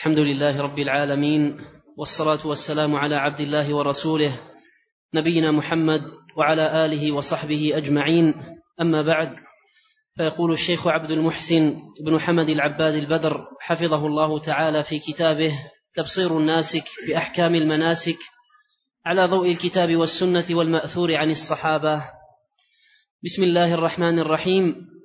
الحمد لله رب العالمين، والصلاة والسلام على عبد الله ورسوله نبينا محمد وعلى آله وصحبه أجمعين. أما بعد، فيقول الشيخ عبد المحسن بن حمد العباد البدر حفظه الله تعالى في كتابه تبصير الناسك بأحكام المناسك على ضوء الكتاب والسنة والمأثور عن الصحابة. بسم الله الرحمن الرحيم.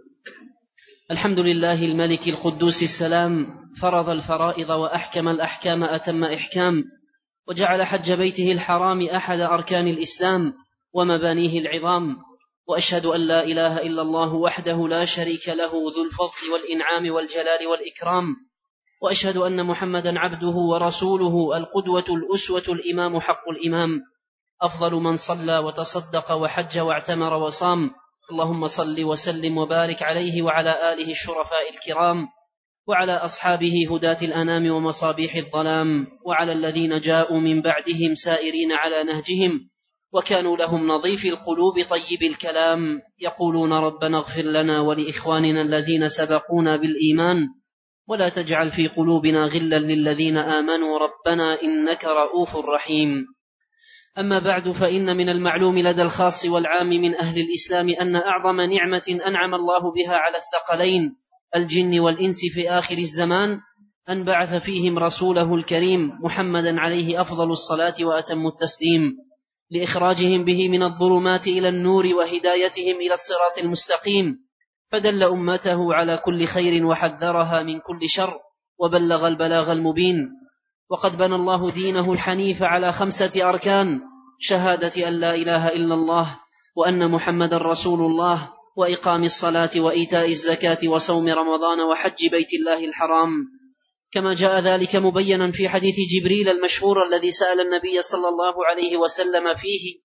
الحمد لله الملك القدوس السلام، فرض الفرائض وأحكم الأحكام أتم إحكام، وجعل حج بيته الحرام أحد أركان الإسلام ومبانيه العظام، وأشهد أن لا إله إلا الله وحده لا شريك له ذو الفضل والإنعام والجلال والإكرام، وأشهد أن محمدا عبده ورسوله القدوة الأسوة الإمام حق الإمام، أفضل من صلى وتصدق وحج واعتمر وصام. اللهم صل وسلم وبارك عليه وعلى آله الشرفاء الكرام، وعلى أصحابه هداة الأنام ومصابيح الظلام، وعلى الذين جاءوا من بعدهم سائرين على نهجهم وكانوا لهم نظيف القلوب طيب الكلام، يقولون ربنا اغفر لنا ولإخواننا الذين سبقونا بالإيمان ولا تجعل في قلوبنا غلا للذين آمنوا ربنا إنك رؤوف رحيم. أما بعد، فإن من المعلوم لدى الخاص والعام من أهل الإسلام أن أعظم نعمة أنعم الله بها على الثقلين الجن والإنس في آخر الزمان أن بعث فيهم رسوله الكريم محمدا عليه أفضل الصلاة وأتم التسليم، لإخراجهم به من الظلمات إلى النور وهدايتهم إلى الصراط المستقيم، فدل أمته على كل خير وحذرها من كل شر وبلغ البلاغ المبين. وقد بنى الله دينه الحنيف على 5 أركان: شهادة أن لا إله إلا الله وأن محمد رسول الله، وإقام الصلاة وإيتاء الزكاة وصوم رمضان وحج بيت الله الحرام، كما جاء ذلك مبينا في حديث جبريل المشهور الذي سأل النبي صلى الله عليه وسلم فيه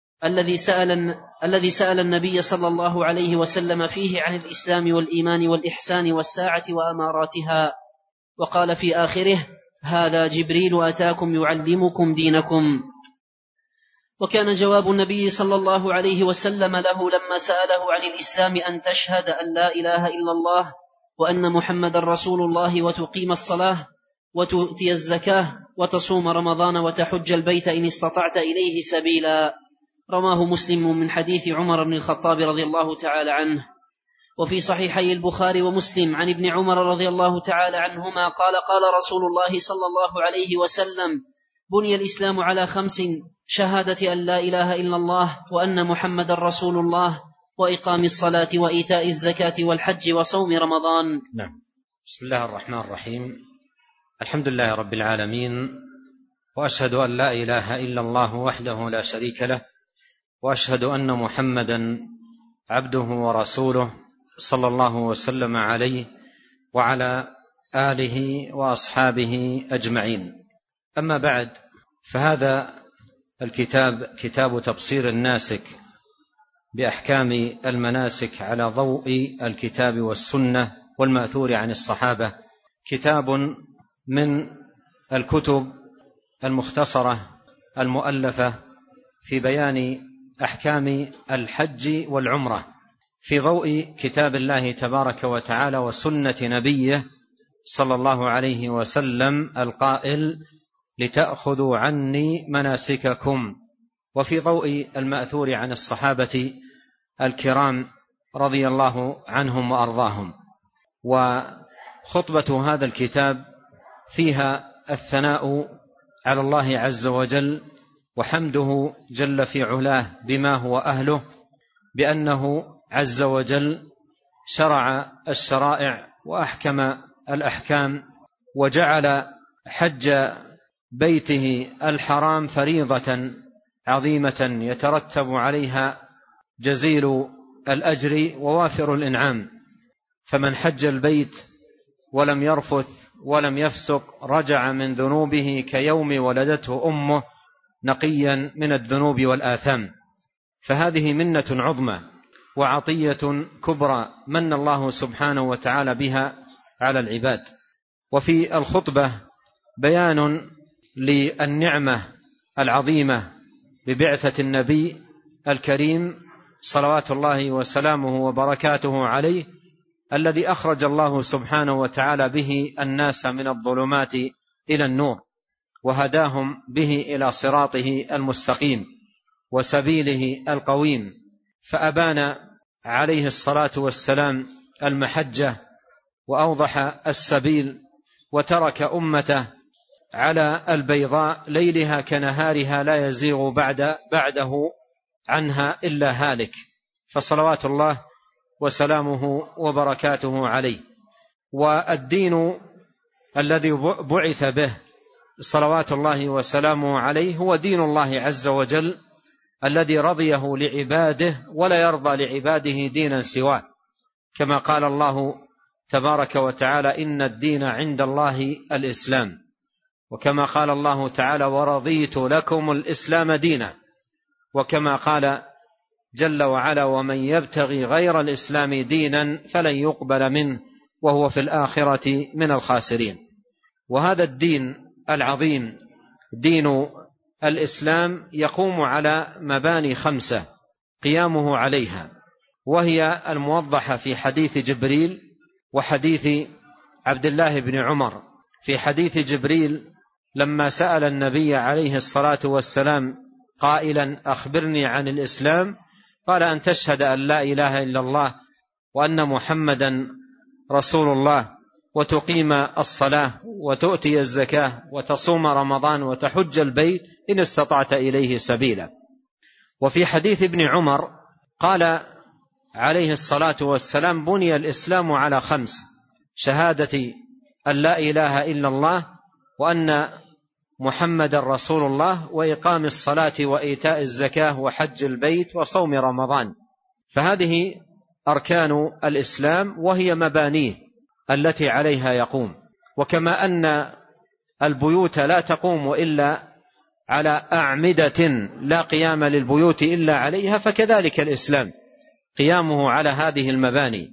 الذي سأل النبي صلى الله عليه وسلم فيه عن الإسلام والإيمان والإحسان والساعة وأماراتها، وقال في آخره: هذا جبريل أتاكم يعلمكم دينكم. وكان جواب النبي صلى الله عليه وسلم له لما سأله عن الإسلام أن تشهد أن لا إله إلا الله وأن محمد رسول الله، وتقيم الصلاة وتؤتي الزكاة وتصوم رمضان وتحج البيت إن استطعت إليه سبيلا. رواه مسلم من حديث عمر بن الخطاب رضي الله تعالى عنه. وفي صحيحي البخاري ومسلم عن ابن عمر رضي الله تعالى عنهما قال: قال رسول الله صلى الله عليه وسلم: بني الإسلام على 5: شهادة أن لا إله إلا الله وأن محمد رسول الله، وإقام الصلاة وإيتاء الزكاة والحج وصوم رمضان. نعم. بسم الله الرحمن الرحيم. الحمد لله رب العالمين، وأشهد أن لا إله إلا الله وحده لا شريك له، وأشهد أن محمدا عبده ورسوله صلى الله وسلم عليه وعلى آله وأصحابه أجمعين. أما بعد، فهذا الكتاب كتاب تبصير الناسك بأحكام المناسك على ضوء الكتاب والسنة والمأثور عن الصحابة، كتاب من الكتب المختصرة المؤلفة في بيان أحكام الحج والعمرة في ضوء كتاب الله تبارك وتعالى وسنة نبيه صلى الله عليه وسلم القائل: لتأخذوا عني مناسككم، وفي ضوء المأثور عن الصحابة الكرام رضي الله عنهم وأرضاهم. وخطبة هذا الكتاب فيها الثناء على الله عز وجل وحمده جل في علاه بما هو أهله، بأنه عز وجل شرع الشرائع وأحكم الأحكام، وجعل حج بيته الحرام فريضة عظيمة يترتب عليها جزيل الأجر ووافر الإنعام. فمن حج البيت ولم يرفث ولم يفسق رجع من ذنوبه كيوم ولدته أمه نقيا من الذنوب والآثام. فهذه منة عظمى وعطية كبرى من الله سبحانه وتعالى بها على العباد. وفي الخطبة بيان للنعمة العظيمة ببعثة النبي الكريم صلوات الله وسلامه وبركاته عليه، الذي أخرج الله سبحانه وتعالى به الناس من الظلمات إلى النور، وهداهم به إلى صراطه المستقيم وسبيله القويم، فأبان عليه الصلاة والسلام المحجة وأوضح السبيل، وترك أمته على البيضاء ليلها كنهارها لا يزيغ بعده عنها إلا هالك، فصلوات الله وسلامه وبركاته عليه. والدين الذي بعث به صلوات الله وسلامه عليه هو دين الله عز وجل الذي رضيه لعباده ولا يرضى لعباده دينا سواه، كما قال الله تبارك وتعالى: إن الدين عند الله الإسلام، وكما قال الله تعالى: ورضيت لكم الإسلام دينا، وكما قال جل وعلا: ومن يبتغي غير الإسلام دينا فلن يقبل منه وهو في الآخرة من الخاسرين. وهذا الدين العظيم دين الإسلام يقوم على مباني 5 قيامه عليها، وهي الموضحة في حديث جبريل وحديث عبد الله بن عمر. في حديث جبريل لما سأل النبي عليه الصلاة والسلام قائلا: أخبرني عن الإسلام، قال: أن تشهد أن لا إله إلا الله وأن محمدا رسول الله، وتقيم الصلاة، وتؤتي الزكاة، وتصوم رمضان، وتحج البيت إن استطعت إليه سبيلا. وفي حديث ابن عمر قال عليه الصلاة والسلام: بني الإسلام على 5: شهادة أن لا إله إلا الله وأن محمد رسول الله، وإقام الصلاة، وإيتاء الزكاة، وحج البيت، وصوم رمضان. فهذه أركان الإسلام وهي مبانيه التي عليها يقوم. وكما أن البيوت لا تقوم إلا على أعمدة لا قيام للبيوت إلا عليها، فكذلك الإسلام قيامه على هذه المباني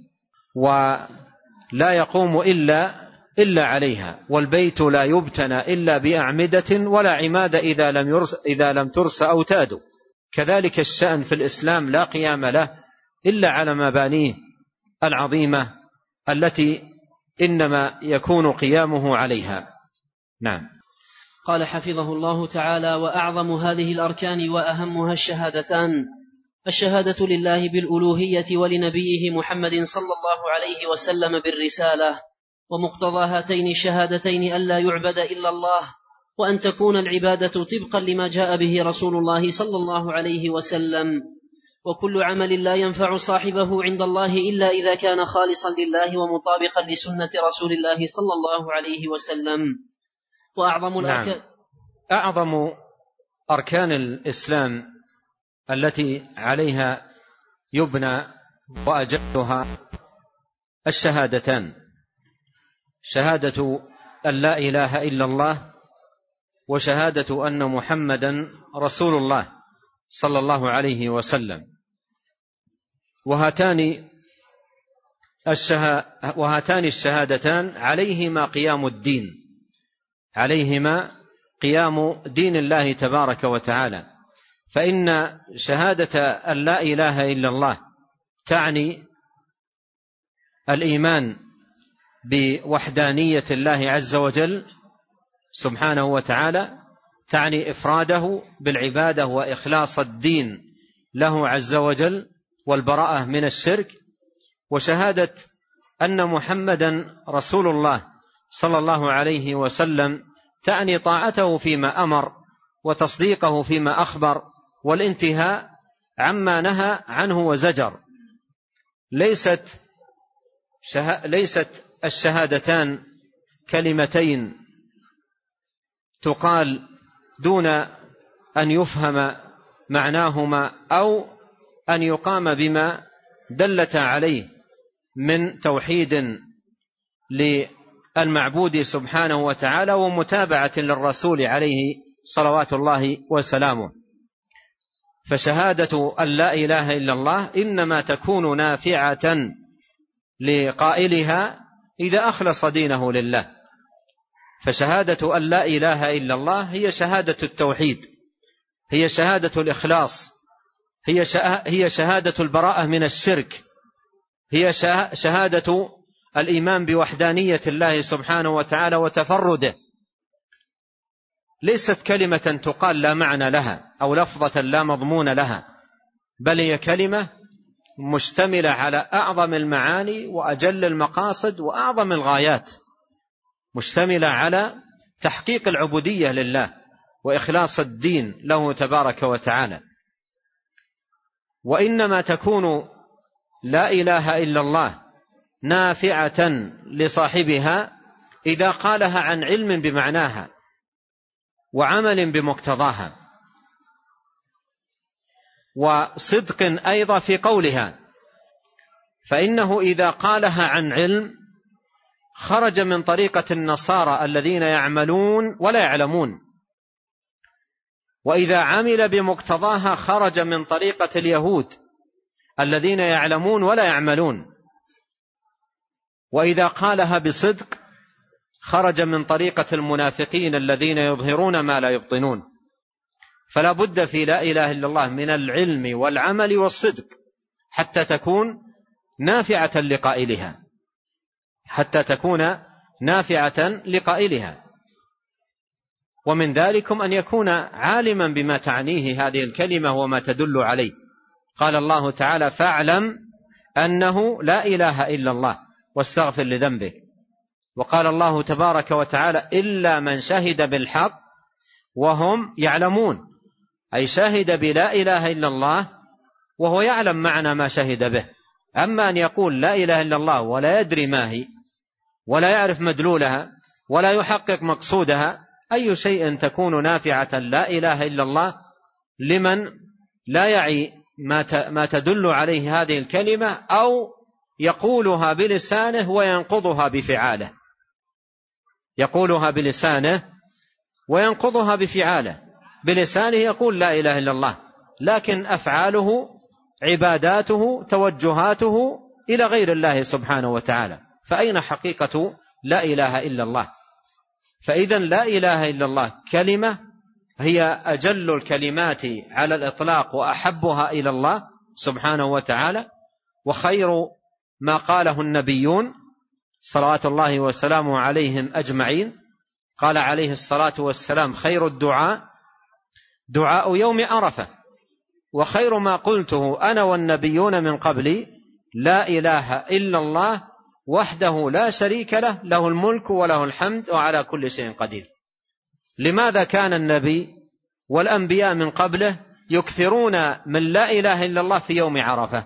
ولا يقوم إلا عليها. والبيت لا يبتنى إلا بأعمدة ولا عماد إذا لم ترس أوتاد. كذلك الشأن في الإسلام لا قيام له إلا على مبانيه العظيمة التي إنما يكون قيامه عليها. نعم. قال حفظه الله تعالى: وأعظم هذه الأركان وأهمها الشهادتان: الشهادة لله بالألوهية ولنبيه محمد صلى الله عليه وسلم بالرسالة، ومقتضى هاتين الشهادتين ألا يعبد إلا الله، وأن تكون العبادة طبقا لما جاء به رسول الله صلى الله عليه وسلم، وكل عمل لا ينفع صاحبه عند الله إلا إذا كان خالصا لله ومطابقا لسنة رسول الله صلى الله عليه وسلم. أعظم أركان الإسلام التي عليها يبنى وأجلها الشهادتان: شهادة أن لا إله إلا الله، وشهادة أن محمدا رسول الله صلى الله عليه وسلم. وهاتان الشهادتان عليهما قيام الدين، عليهما قيام دين الله تبارك وتعالى. فإن شهادة أن لا إله إلا الله تعني الإيمان بوحدانية الله عز وجل سبحانه وتعالى، تعني إفراده بالعبادة وإخلاص الدين له عز وجل والبراءة من الشرك. وشهادة أن محمدا رسول الله صلى الله عليه وسلم تعني طاعته فيما أمر، وتصديقه فيما أخبر، والانتهاء عما نهى عنه وزجر. ليست الشهادتان كلمتين تقال دون أن يفهم معناهما أو أن يقام بما دلت عليه من توحيد للمعبود سبحانه وتعالى ومتابعة للرسول عليه صلوات الله وسلامه. فشهادة أن لا إله إلا الله إنما تكون نافعة لقائلها إذا أخلص دينه لله. فشهادة أن لا إله إلا الله هي شهادة التوحيد، هي شهادة الإخلاص، هي شهادة البراءة من الشرك، هي شهادة الإيمان بوحدانية الله سبحانه وتعالى وتفرده ليست كلمة تقال لا معنى لها أو لفظة لا مضمون لها، بل هي كلمة مشتملة على أعظم المعاني وأجل المقاصد وأعظم الغايات، مشتملة على تحقيق العبودية لله وإخلاص الدين له تبارك وتعالى. وإنما تكون لا إله إلا الله نافعة لصاحبها إذا قالها عن علم بمعناها وعمل بمقتضاها، وصدق أيضا في قولها، فإنه إذا قالها عن علم خرج من طريقة النصارى الذين يعملون ولا يعلمون، وإذا عمل بمقتضاها خرج من طريقة اليهود الذين يعلمون ولا يعملون، وإذا قالها بصدق خرج من طريقة المنافقين الذين يظهرون ما لا يبطنون. فلا بد في لا إله إلا الله من العلم والعمل والصدق حتى تكون نافعة لقائلها، حتى تكون نافعة لقائلها. ومن ذلكم أن يكون عالما بما تعنيه هذه الكلمة وما تدل عليه. قال الله تعالى: فاعلم أنه لا إله إلا الله واستغفر لذنبه. وقال الله تبارك وتعالى: إلا من شهد بالحق وهم يعلمون، أي شهد بلا إله إلا الله وهو يعلم معنى ما شهد به. أما أن يقول لا إله إلا الله ولا يدري ما هي ولا يعرف مدلولها ولا يحقق مقصودها، أي شيء تكون نافعة لا إله إلا الله لمن لا يعي ما تدل عليه هذه الكلمة، أو يقولها بلسانه وينقضها بفعاله، يقولها بلسانه وينقضها بفعاله. بلسانه يقول لا إله إلا الله، لكن أفعاله عباداته توجهاته إلى غير الله سبحانه وتعالى، فأين حقيقة لا إله إلا الله؟ فإذا لا إله إلا الله كلمة هي أجل الكلمات على الإطلاق وأحبها إلى الله سبحانه وتعالى، وخير ما قاله النبيون صلوات الله وسلامه عليهم أجمعين. قال عليه الصلاة والسلام: خير الدعاء دعاء يوم عرفة، وخير ما قلته أنا والنبيون من قبلي لا إله إلا الله وحده لا شريك له، له الملك وله الحمد وعلى كل شيء قدير. لماذا كان النبي والأنبياء من قبله يكثرون من لا إله إلا الله في يوم عرفة؟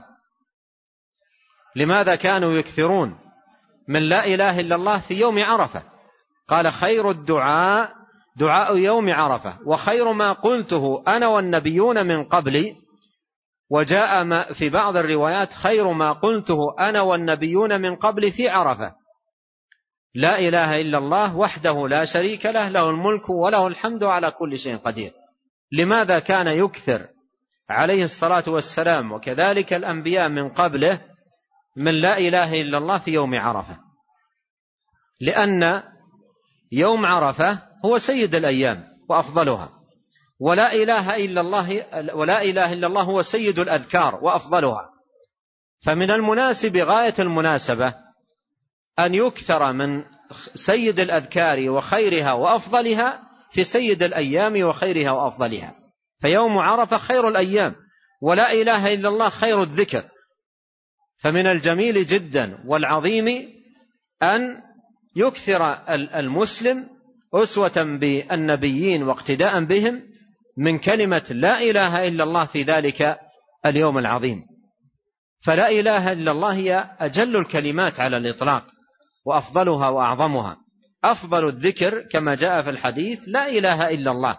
لماذا كانوا يكثرون من لا إله إلا الله في يوم عرفة؟ قال: خير الدعاء دعاء يوم عرفة، وخير ما قلته أنا والنبيون من قبلي. وجاء في بعض الروايات: خير ما قلته أنا والنبيون من قبل في عرفة، لا إله إلا الله وحده لا شريك له، له الملك وله الحمد على كل شيء قدير. لماذا كان يكثر عليه الصلاة والسلام وكذلك الأنبياء من قبله من لا إله إلا الله في يوم عرفة؟ لأن يوم عرفة هو سيد الأيام وأفضلها، ولا إله إلا الله هو سيد الأذكار وأفضلها. فمن المناسب غاية المناسبة أن يكثر من سيد الأذكار وخيرها وأفضلها في سيد الأيام وخيرها وأفضلها. فيوم عرفة خير الأيام، ولا إله إلا الله خير الذكر. فمن الجميل جدا والعظيم أن يكثر المسلم أسوة بالنبيين واقتداء بهم من كلمة لا إله إلا الله في ذلك اليوم العظيم. فلا إله إلا الله هي أجل الكلمات على الإطلاق وأفضلها وأعظمها. أفضل الذكر كما جاء في الحديث لا إله إلا الله.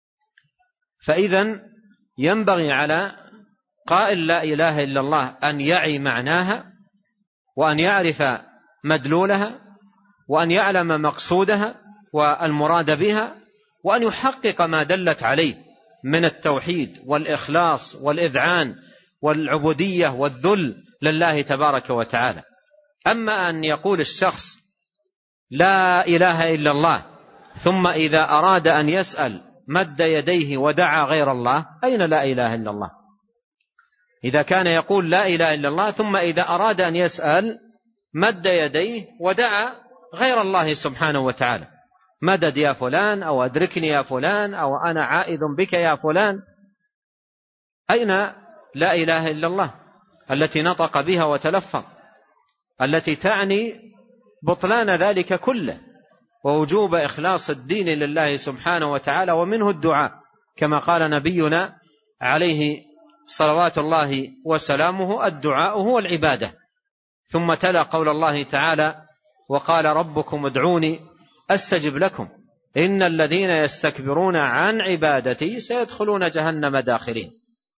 فإذا ينبغي على قائل لا إله إلا الله أن يعي معناها، وأن يعرف مدلولها، وأن يعلم مقصودها والمراد بها، وأن يحقق ما دلت عليه من التوحيد والإخلاص والإذعان والعبودية والذل لله تبارك وتعالى. أما أن يقول الشخص لا إله إلا الله ثم إذا أراد أن يسأل مد يديه ودعا غير الله، أين لا إله إلا الله؟ إذا كان يقول لا إله إلا الله ثم إذا أراد أن يسأل مد يديه ودعا غير الله سبحانه وتعالى، مدد يا فلان، أو أدركني يا فلان، أو أنا عائذ بك يا فلان. أين لا إله إلا الله التي نطق بها وتلفظ، التي تعني بطلان ذلك كله ووجوب إخلاص الدين لله سبحانه وتعالى، ومنه الدعاء كما قال نبينا عليه صلوات الله وسلامه: الدعاء هو العبادة. ثم تلا قول الله تعالى: وقال ربكم ادعوني أستجب لكم إن الذين يستكبرون عن عبادتي سيدخلون جهنم داخرين.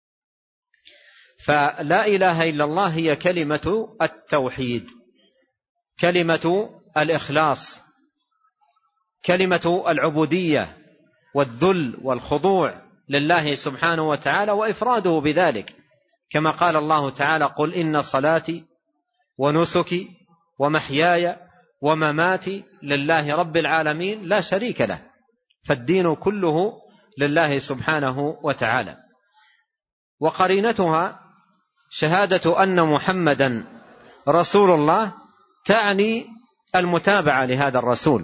فلا إله إلا الله هي كلمة التوحيد، كلمة الإخلاص، كلمة العبودية والذل والخضوع لله سبحانه وتعالى وإفراده بذلك، كما قال الله تعالى: قل إن صلاتي ونسكي ومحياي ومماتي لله رب العالمين لا شريك له. فالدين كله لله سبحانه وتعالى. وقرينتها شهادة أن محمدا رسول الله تعني المتابعة لهذا الرسول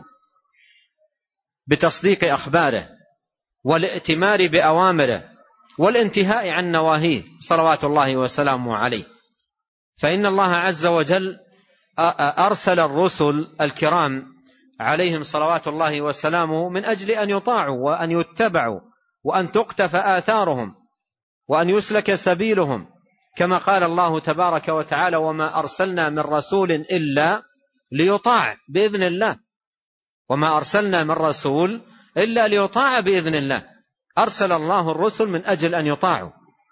بتصديق أخباره والائتمار بأوامره والانتهاء عن نواهيه صلوات الله وسلامه عليه. فإن الله عز وجل أرسل الرسل الكرام عليهم صلوات الله وسلامه من أجل أن يطاعوا وأن يتبعوا وأن تقتفى آثارهم وأن يسلك سبيلهم، كما قال الله تبارك وتعالى: وما أرسلنا من رسول إلا ليطاع بإذن الله. وما أرسلنا من رسول إلا ليطاع بإذن الله. أرسل الله الرسل من أجل أن يطاعوا.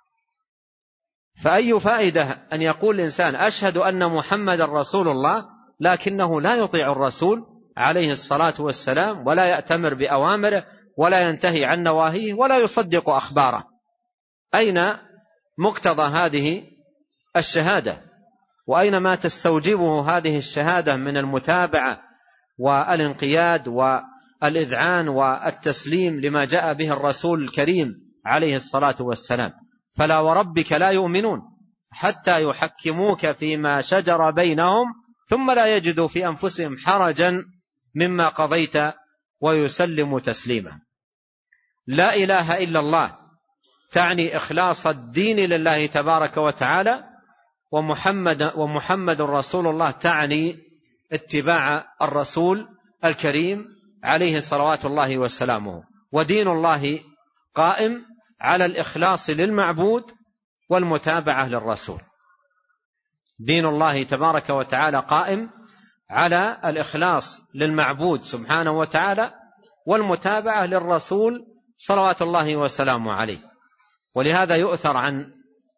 فأي فائدة أن يقول الإنسان أشهد أن محمد رسول الله لكنه لا يطيع الرسول عليه الصلاة والسلام، ولا يأتمر بأوامره، ولا ينتهي عن نواهيه، ولا يصدق أخباره؟ أين مقتضى هذه الشهادة؟ وأين ما تستوجبه هذه الشهادة من المتابعة والانقياد والإذعان والتسليم لما جاء به الرسول الكريم عليه الصلاة والسلام؟ فلا وربك لا يؤمنون حتى يحكموك فيما شجر بينهم ثم لا يجدوا في أنفسهم حرجا مما قضيت ويسلموا تسليما. لا إله إلا الله تعني إخلاص الدين لله تبارك وتعالى، ومحمد رسول الله تعني اتباع الرسول الكريم عليه صلوات الله وسلامه. ودين الله قائم على الإخلاص للمعبود والمتابعة للرسول. دين الله تبارك وتعالى قائم على الإخلاص للمعبود سبحانه وتعالى والمتابعة للرسول صلوات الله وسلامه عليه. ولهذا يؤثر عن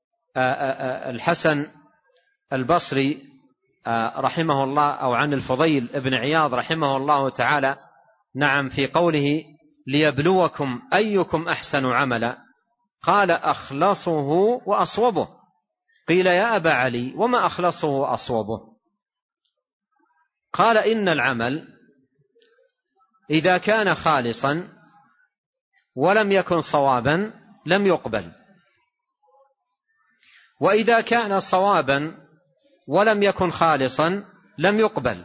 الحسن البصري رحمه الله، أو عن الفضيل ابن عياض رحمه الله تعالى، نعم، في قوله: ليبلوكم أيكم أحسن عملا، قال: أخلصه وأصوبه. قيل: يا أبا علي وما أخلصه وأصوبه؟ قال: إن العمل إذا كان خالصا ولم يكن صوابا لم يقبل، وإذا كان صوابا ولم يكن خالصا لم يقبل.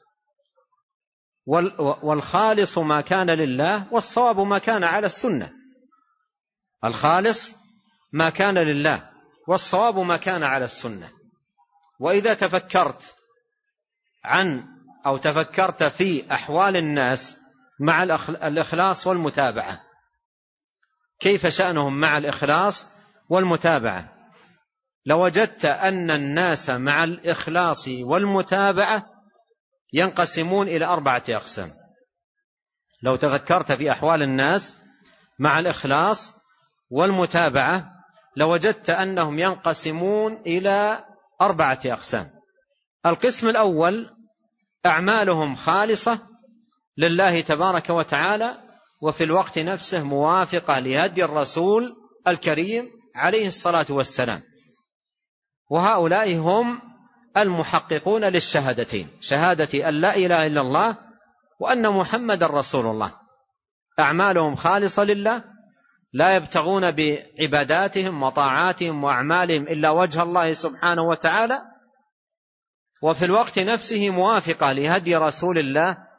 والخالص ما كان لله والصواب ما كان على السنة. الخالص ما كان لله والصواب ما كان على السنة. وإذا تفكرت تفكرت في أحوال الناس مع الإخلاص والمتابعة، كيف شأنهم مع الإخلاص والمتابعة، لوجدت أن الناس مع الإخلاص والمتابعة ينقسمون إلى 4 أقسام. لو تفكرت في أحوال الناس مع الإخلاص والمتابعة لوجدت أنهم ينقسمون إلى 4 أقسام. القسم الأول: أعمالهم خالصة لله تبارك وتعالى، وفي الوقت نفسه موافقة لهدي الرسول الكريم عليه الصلاة والسلام. وهؤلاء هم المحققون للشهادتين، شهادة أن لا إله إلا الله وأن محمد رسول الله. أعمالهم خالصة لله، لا يبتغون بعباداتهم وطاعاتهم وأعمالهم إلا وجه الله سبحانه وتعالى، وفي الوقت نفسه موافقة لهدي رسول الله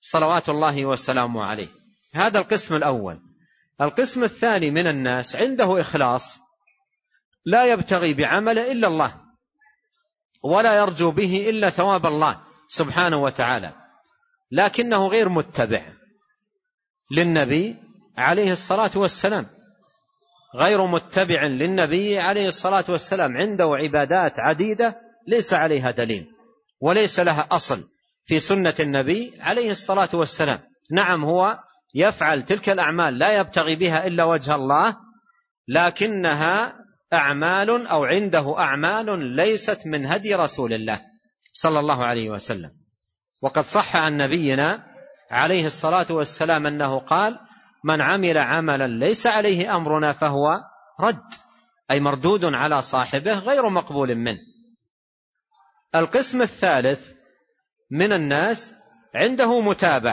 صلوات الله وسلامه عليه. هذا القسم الأول. القسم الثاني من الناس عنده إخلاص، لا يبتغي بعمله إلا الله، ولا يرجو به إلا ثواب الله سبحانه وتعالى، لكنه غير متبع للنبي عليه الصلاة والسلام، غير متبع للنبي عليه الصلاة والسلام، عنده عبادات عديدة ليس عليها دليل وليس لها أصل في سنة النبي عليه الصلاة والسلام. نعم، هو يفعل تلك الأعمال لا يبتغي بها إلا وجه الله، لكنها أعمال أو عنده أعمال ليست من هدي رسول الله صلى الله عليه وسلم. وقد صح عن نبينا عليه الصلاة والسلام أنه قال: من عمل عملا ليس عليه أمرنا فهو رد، أي مردود على صاحبه غير مقبول منه. القسم الثالث من الناس عنده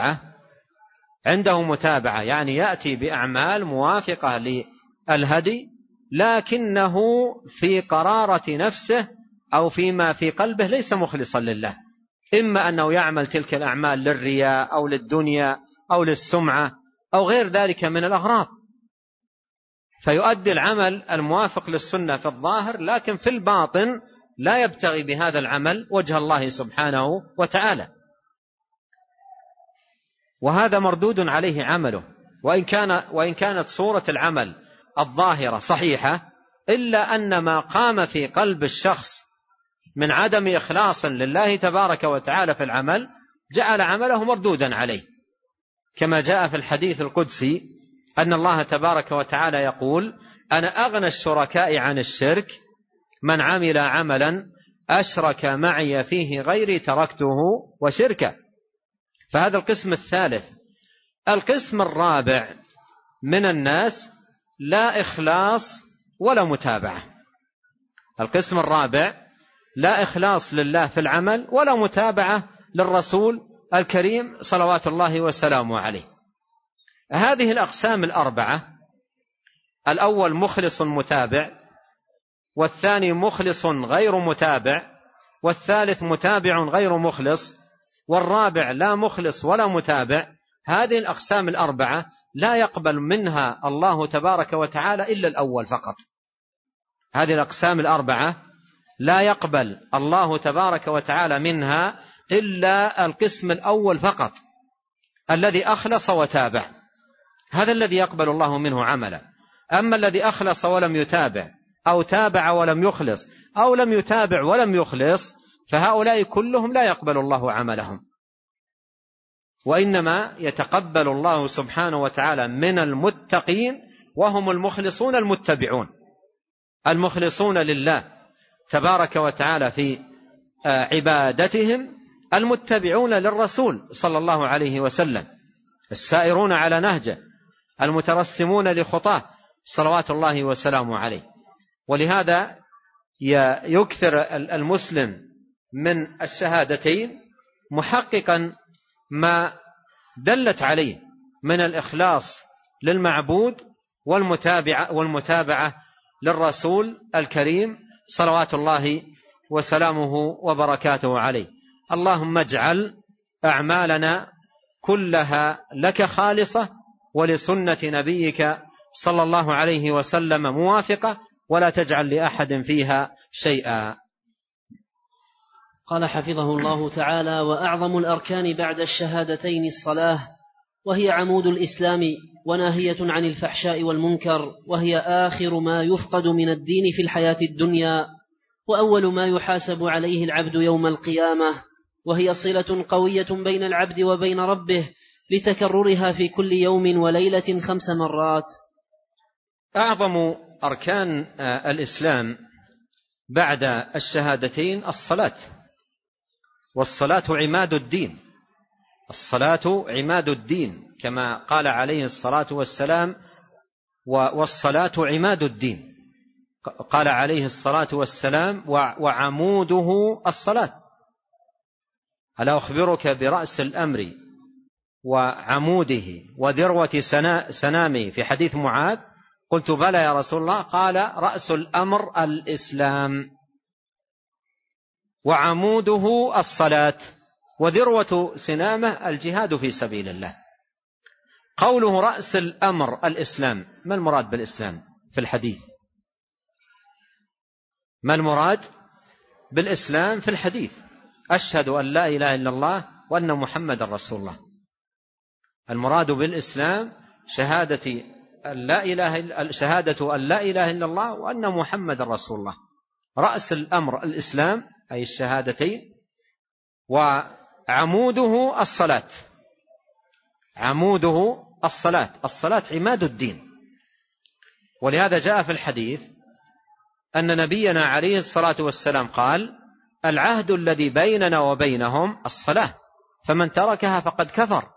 متابعة، يعني يأتي بأعمال موافقة للهدي، لكنه في قرارة نفسه أو فيما في قلبه ليس مخلصا لله، إما أنه يعمل تلك الأعمال للرياء أو للدنيا أو للسمعة أو غير ذلك من الأغراض، فيؤدي العمل الموافق للسنة في الظاهر، لكن في الباطن لا يبتغي بهذا العمل وجه الله سبحانه وتعالى، وهذا مردود عليه عمله. وإن كانت صورة العمل الظاهرة صحيحة، إلا أن ما قام في قلب الشخص من عدم إخلاص لله تبارك وتعالى في العمل جعل عمله مردودا عليه، كما جاء في الحديث القدسي أن الله تبارك وتعالى يقول: أنا أغنى الشركاء عن الشرك، من عمل عملا أشرك معي فيه غيري تركته وشركه. فهذا القسم الثالث. القسم الرابع من الناس لا إخلاص ولا متابعة. القسم الرابع لا إخلاص لله في العمل ولا متابعة للرسول الكريم صلوات الله وسلامه عليه. هذه الأقسام الأربعة: الأول مخلص متابع، والثاني مخلص غير متابع، والثالث متابع غير مخلص، والرابع لا مخلص ولا متابع. هذه الأقسام الأربعة لا يقبل منها الله تبارك وتعالى إلا الأول فقط. هذه الأقسام الأربعة لا يقبل الله تبارك وتعالى منها إلا القسم الأول فقط، الذي أخلص وتابع، هذا الذي يقبل الله منه عملا. أما الذي أخلص ولم يتابع، أو تابع ولم يخلص، أو لم يتابع ولم يخلص، فهؤلاء كلهم لا يقبل الله عملهم، وإنما يتقبل الله سبحانه وتعالى من المتقين، وهم المخلصون المتبعون، المخلصون لله تبارك وتعالى في عبادتهم، المتبعون للرسول صلى الله عليه وسلم، السائرون على نهجه، المترسمون لخطاه صلوات الله وسلامه عليه. ولهذا يكثر المسلم من الشهادتين محققا ما دلت عليه من الإخلاص للمعبود والمتابعة للرسول الكريم صلوات الله وسلامه وبركاته عليه. اللهم اجعل أعمالنا كلها لك خالصة ولسنة نبيك صلى الله عليه وسلم موافقة، ولا تجعل لأحد فيها شيئا. قال حفظه الله تعالى: وأعظم الأركان بعد الشهادتين الصلاة، وهي عمود الإسلام وناهية عن الفحشاء والمنكر، وهي آخر ما يفقد من الدين في الحياة الدنيا، وأول ما يحاسب عليه العبد يوم القيامة، وهي صلة قوية بين العبد وبين ربه لتكررها في كل يوم وليلة 5 مرات. أعظم أركان الإسلام بعد الشهادتين الصلاة، والصلاة عماد الدين، الصلاة عماد الدين كما قال عليه الصلاة والسلام: والصلاة عماد الدين. قال عليه الصلاة والسلام: وعموده الصلاة. ألا أخبرك برأس الأمر وعموده وذروة سنامه في حديث معاذ؟ قلت بلى يا رسول الله. قال: رأس الأمر الإسلام، وعموده الصلاة. وذروة سنامه الجهاد في سبيل الله. قوله رأس الأمر الإسلام، ما المراد بالإسلام في الحديث؟ ما المراد بالإسلام في الحديث؟ أشهد أن لا إله إلا الله وأن محمد رسول الله. المراد بالإسلام شهادة أن لا إله إلا الله وأن محمد رسول الله. رأس الأمر الإسلام أي الشهادتين، وعموده الصلاة. عموده الصلاة، الصلاة عماد الدين. ولهذا جاء في الحديث أن نبينا عليه الصلاة والسلام قال: العهد الذي بيننا وبينهم الصلاة، فمن تركها فقد كفر.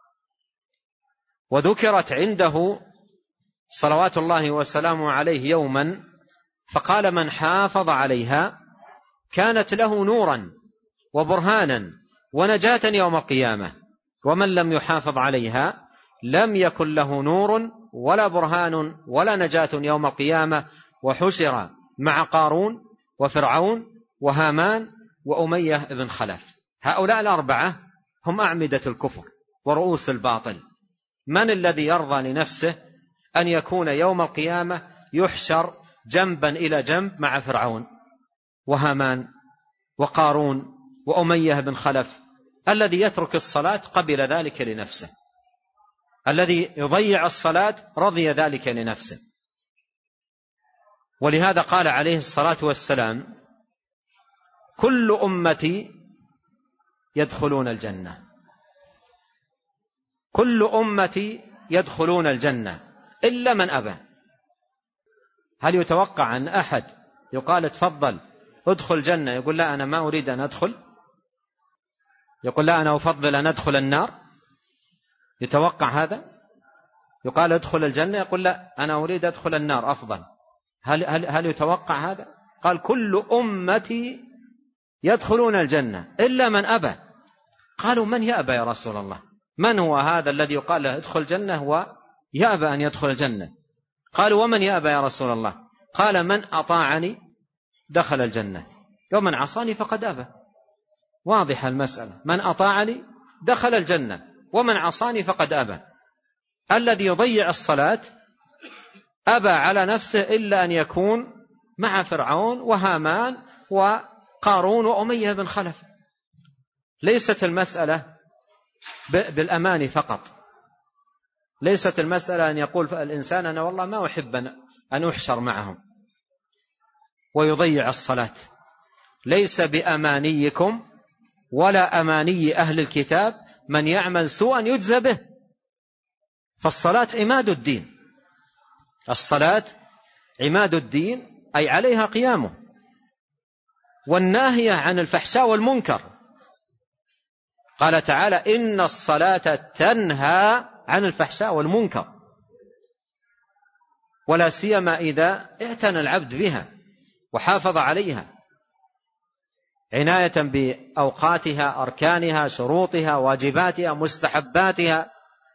وذكرت عنده صلوات الله وسلامه عليه يوما فقال: من حافظ عليها كانت له نورا وبرهانا ونجاة يوم القيامة، ومن لم يحافظ عليها لم يكن له نور ولا برهان ولا نجاة يوم القيامة، وحشر مع قارون وفرعون وهامان وأمية بن خلف. هؤلاء الأربعة هم أعمدة الكفر ورؤوس الباطل. من الذي يرضى لنفسه أن يكون يوم القيامة يحشر جنبا إلى جنب مع فرعون وهامان وقارون وأمية بن خلف؟ الذي يترك الصلاة قبل ذلك لنفسه، الذي يضيع الصلاة رضي ذلك لنفسه. ولهذا قال عليه الصلاة والسلام: كل أمتي يدخلون الجنة، كل أمتي يدخلون الجنة إلا من أبى. هل يتوقع أن أحد يقال تفضل ادخل الجنة يقول لا أنا ما أريد أن أدخل؟ يقول لا أنا أفضل أن أدخل النار؟ يتوقع هذا؟ يقال ادخل الجنة يقول لا أنا أريد أدخل النار أفضل. هل يتوقع هذا؟ قال كل أمتي يدخلون الجنة إلا من أبى. قالوا من يأبى يا رسول الله؟ من هو هذا الذي يقال له ادخل الجنة ويأبى أن يدخل الجنة؟ قالوا ومن يأبى يا رسول الله؟ قال من أطاعني دخل الجنة ومن عصاني فقد أبى. واضح المسألة، من أطاعني دخل الجنة ومن عصاني فقد أبى. الذي يضيع الصلاة أبى على نفسه إلا أن يكون مع فرعون وهامان وقارون وأمية بن خلف. ليست المسألة بالأمان فقط، ليست المسألة أن يقول الإنسان أنا والله ما أحب أن أحشر معهم ويضيع الصلاة. ليس بأمانيكم ولا أماني أهل الكتاب من يعمل سوءا يجزى به. فالصلاة عماد الدين، الصلاة عماد الدين أي عليها قيامه، والناهية عن الفحشاء والمنكر. قال تعالى إن الصلاة تنهى عن الفحشاء والمنكر، ولا سيما إذا اعتنى العبد بها وحافظ عليها عناية بأوقاتها، أركانها، شروطها، واجباتها، مستحباتها،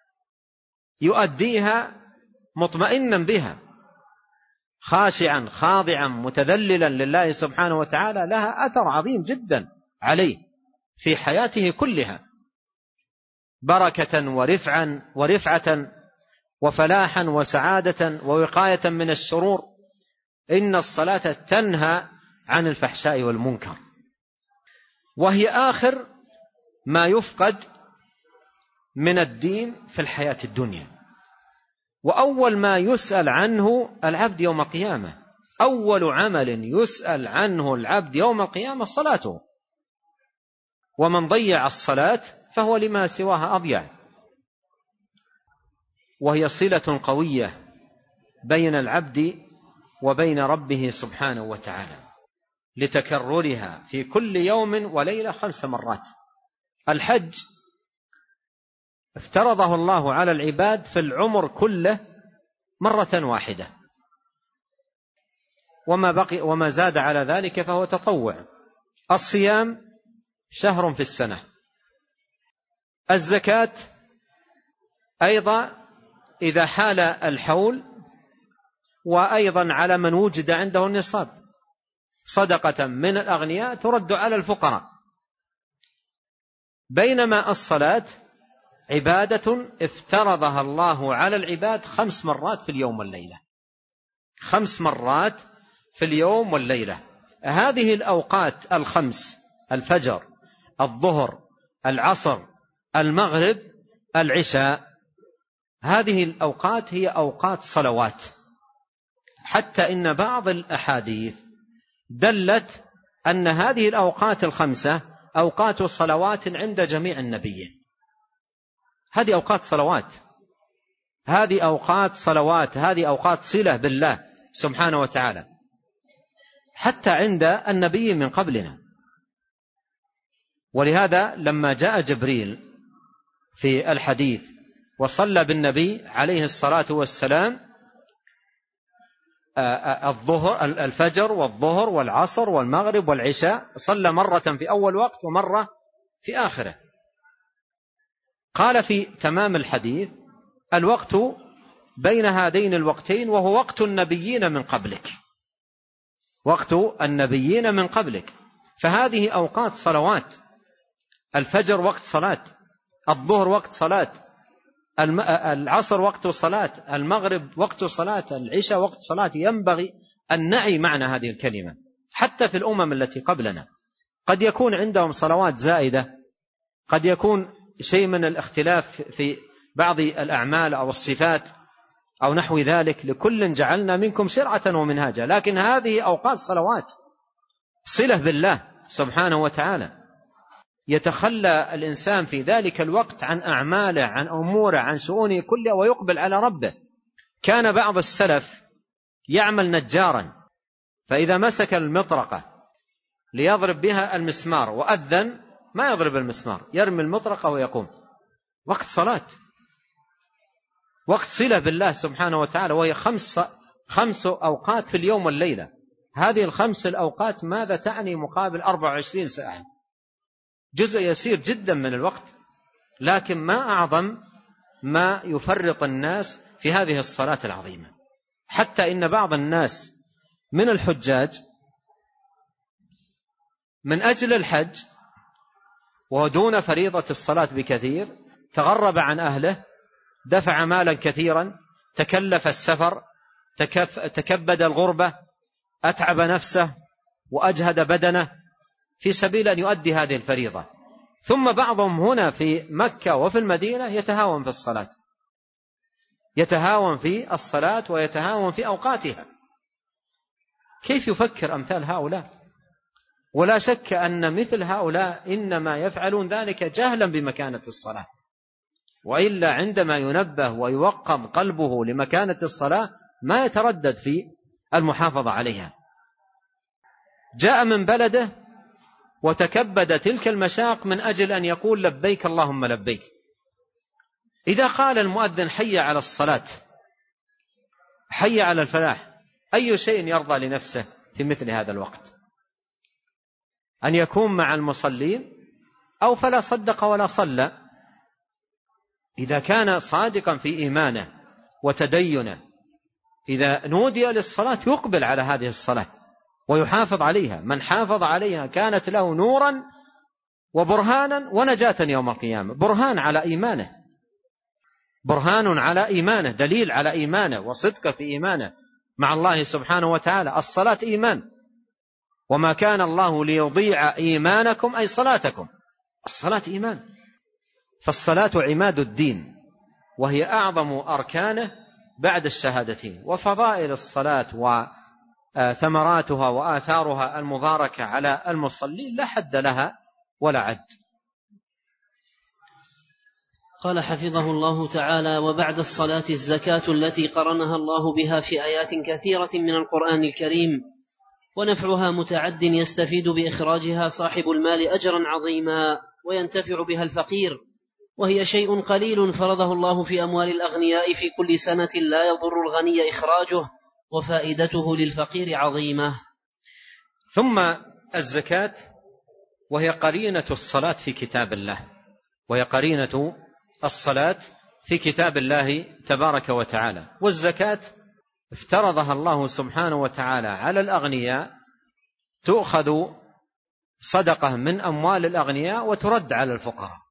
يؤديها مطمئنا بها خاشعا خاضعا متذللا لله سبحانه وتعالى، لها أثر عظيم جدا عليه في حياته كلها، بركة ورفعة وفلاحا وسعادة ووقاية من الشرور. إن الصلاة تنهى عن الفحشاء والمنكر، وهي آخر ما يفقد من الدين في الحياة الدنيا، وأول ما يسأل عنه العبد يوم القيامة. أول عمل يسأل عنه العبد يوم القيامة صلاته، ومن ضيع الصلاة فهو لما سواها أضيع. وهي صلة قوية بين العبد وبين ربه سبحانه وتعالى، لتكررها في كل يوم وليلة 5 مرات. الحج افترضه الله على العباد في العمر كله مرة واحدة، وما زاد على ذلك فهو تطوع. الصيام شهر في السنة، الزكاة أيضا إذا حال الحول، وأيضا على من وجد عنده النصاب، صدقة من الأغنياء ترد على الفقراء. بينما الصلاة عبادة افترضها الله على العباد 5 مرات في اليوم والليلة، 5 مرات في اليوم والليلة. هذه الأوقات 5: الفجر، الظهر، العصر، المغرب، العشاء، هذه الأوقات هي أوقات صلوات. حتى إن بعض الأحاديث دلت أن هذه الأوقات 5 أوقات صلوات عند جميع النبيين. هذه أوقات صلوات، هذه أوقات صلوات، هذه أوقات صلة بالله سبحانه وتعالى، حتى عند النبي من قبلنا. ولهذا لما جاء جبريل في الحديث وصلى بالنبي عليه الصلاة والسلام الفجر والظهر والعصر والمغرب والعشاء، صلى مرة في أول وقت ومرة في آخره. قال في تمام الحديث: الوقت بين هذين الوقتين وهو وقت النبيين من قبلك، وقت النبيين من قبلك. فهذه أوقات صلوات، الفجر وقت صلاة، الظهر وقت صلاة، العصر وقت صلاة، المغرب وقت صلاة، العشاء وقت صلاة. ينبغي أن نعي معنى هذه الكلمة. حتى في الأمم التي قبلنا قد يكون عندهم صلوات زائدة، قد يكون شيء من الاختلاف في بعض الأعمال أو الصفات أو نحو ذلك، لكل جعلنا منكم شرعة ومنهاجا، لكن هذه أوقات صلوات صلة بالله سبحانه وتعالى. يتخلى الإنسان في ذلك الوقت عن أعماله، عن أموره، عن شؤونه كلها، ويقبل على ربه. كان بعض السلف يعمل نجارا، فإذا مسك المطرقة ليضرب بها المسمار وأذن ما يضرب المسمار، يرمي المطرقة ويقوم. وقت صلاة، وقت صلة بالله سبحانه وتعالى، وهي 5 أوقات في اليوم والليلة. هذه ال5 الأوقات ماذا تعني مقابل 24 ساعة؟ جزء يسير جدا من الوقت، لكن ما أعظم ما يفرط الناس في هذه الصلاة العظيمة. حتى إن بعض الناس من الحجاج من أجل الحج ودون فريضة الصلاة بكثير تغرب عن أهله، دفع مالا كثيرا، تكلف السفر، تكبد الغربة، أتعب نفسه وأجهد بدنه في سبيل أن يؤدي هذه الفريضة. ثم بعضهم هنا في مكة وفي المدينة يتهاون في الصلاة، يتهاون في الصلاة ويتهاون في أوقاتها. كيف يفكر أمثال هؤلاء؟ ولا شك أن مثل هؤلاء إنما يفعلون ذلك جهلا بمكانة الصلاة، وإلا عندما ينبه ويوقظ قلبه لمكانة الصلاة ما يتردد في المحافظة عليها. جاء من بلده وتكبد تلك المشاق من أجل أن يقول لبيك اللهم لبيك. إذا قال المؤذن حي على الصلاة، حي على الفلاح، أي شيء يرضى لنفسه في مثل هذا الوقت؟ أن يكون مع المصلين أو فلا صدق ولا صلى. إذا كان صادقا في إيمانه وتدينه، إذا نودي للصلاة يقبل على هذه الصلاة ويحافظ عليها. من حافظ عليها كانت له نورا وبرهانا ونجاة يوم القيامة. برهان على إيمانه، برهان على إيمانه، دليل على إيمانه وصدق في إيمانه مع الله سبحانه وتعالى. الصلاة إيمان، وما كان الله ليضيع إيمانكم أي صلاتكم. الصلاة إيمان، فالصلاة عماد الدين، وهي أعظم أركانه بعد الشهادتين. وفضائل الصلاة وثمراتها وآثارها المباركة على المصلين لا حد لها ولا عد. قال حفظه الله تعالى: وبعد الصلاة الزكاة التي قرنها الله بها في آيات كثيرة من القرآن الكريم، ونفعها متعد يستفيد بإخراجها صاحب المال أجرا عظيما وينتفع بها الفقير، وهي شيء قليل فرضه الله في أموال الأغنياء في كل سنة لا يضر الغني إخراجه، وفائدته للفقير عظيمة. ثم الزكاة، وهي قرينة الصلاة في كتاب الله، وهي قرينة الصلاة في كتاب الله تبارك وتعالى. والزكاة افترضها الله سبحانه وتعالى على الأغنياء، تؤخذ صدقة من أموال الأغنياء وترد على الفقراء.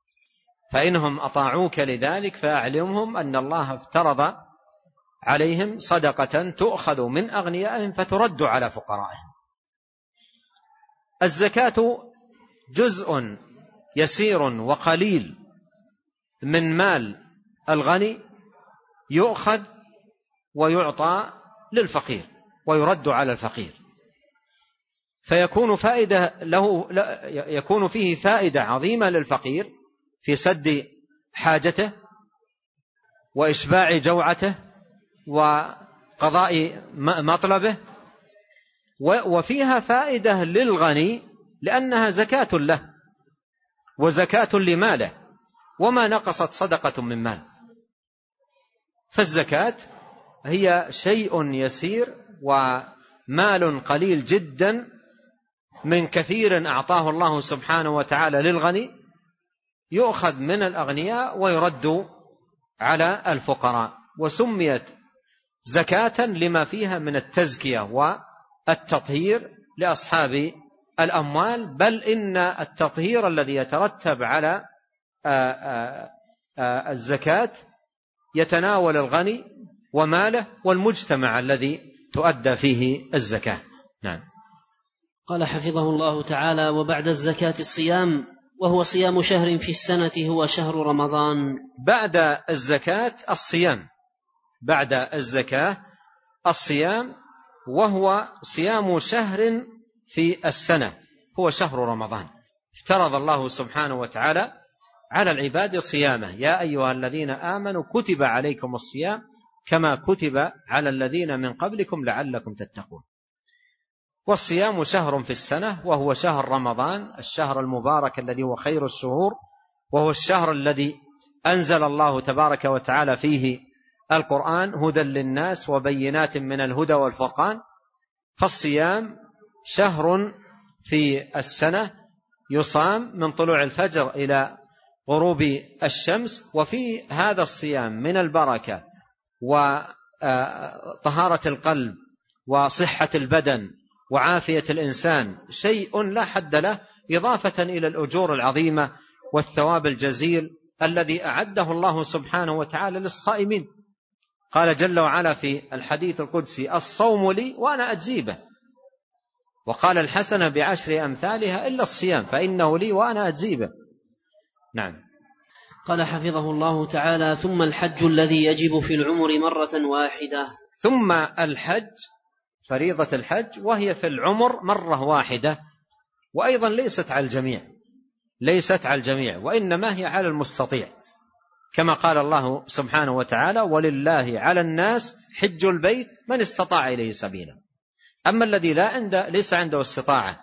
فإنهم أطاعوك لذلك فأعلمهم أن الله افترض عليهم صدقة تؤخذ من أغنيائهم فترد على فقرائهم. الزكاة جزء يسير وقليل من مال الغني يؤخذ ويعطى للفقير ويرد على الفقير، فيكون يكون فيه فائدة عظيمة للفقير في سد حاجته وإشباع جوعته وقضاء مطلبه، وفيها فائدة للغني لأنها زكاة له وزكاة لماله، وما نقصت صدقة من مال. فالزكاة هي شيء يسير ومال قليل جدا من كثير أعطاه الله سبحانه وتعالى للغني، يؤخذ من الأغنياء ويرد على الفقراء، وسميت زكاة لما فيها من التزكية والتطهير لأصحاب الأموال، بل إن التطهير الذي يترتب على الزكاة يتناول الغني وماله والمجتمع الذي تؤدى فيه الزكاة. نعم. قال حفظه الله تعالى: وبعد الزكاة الصيام، وهو صيام شهر في السنة هو شهر رمضان. بعد الزكاة الصيام، بعد الزكاة الصيام، وهو صيام شهر في السنة هو شهر رمضان. افترض الله سبحانه وتعالى على العباد صيامه: يا أيها الذين آمنوا كتب عليكم الصيام كما كتب على الذين من قبلكم لعلكم تتقون. والصيام شهر في السنة وهو شهر رمضان، الشهر المبارك الذي هو خير الشهور، وهو الشهر الذي أنزل الله تبارك وتعالى فيه القرآن هدى للناس وبينات من الهدى والفرقان. فالصيام شهر في السنة يصام من طلوع الفجر إلى غروب الشمس، وفي هذا الصيام من البركة وطهارة القلب وصحة البدن وعافية الإنسان شيء لا حد له، إضافة إلى الأجور العظيمة والثواب الجزيل الذي أعده الله سبحانه وتعالى للصائمين. قال جل وعلا في الحديث القدسي: الصوم لي وأنا أجزي به. وقال: الحسنة بعشر أمثالها إلا الصيام فإنه لي وأنا أجزي به. نعم. قال حفظه الله تعالى: ثم الحج الذي يجب في العمر مرة واحدة. ثم الحج، فريضة الحج، وهي في العمر مرة واحدة، وأيضا ليست على الجميع، ليست على الجميع، وإنما هي على المستطيع، كما قال الله سبحانه وتعالى: ولله على الناس حج البيت من استطاع إليه سبيلا. أما الذي ليس عنده استطاعة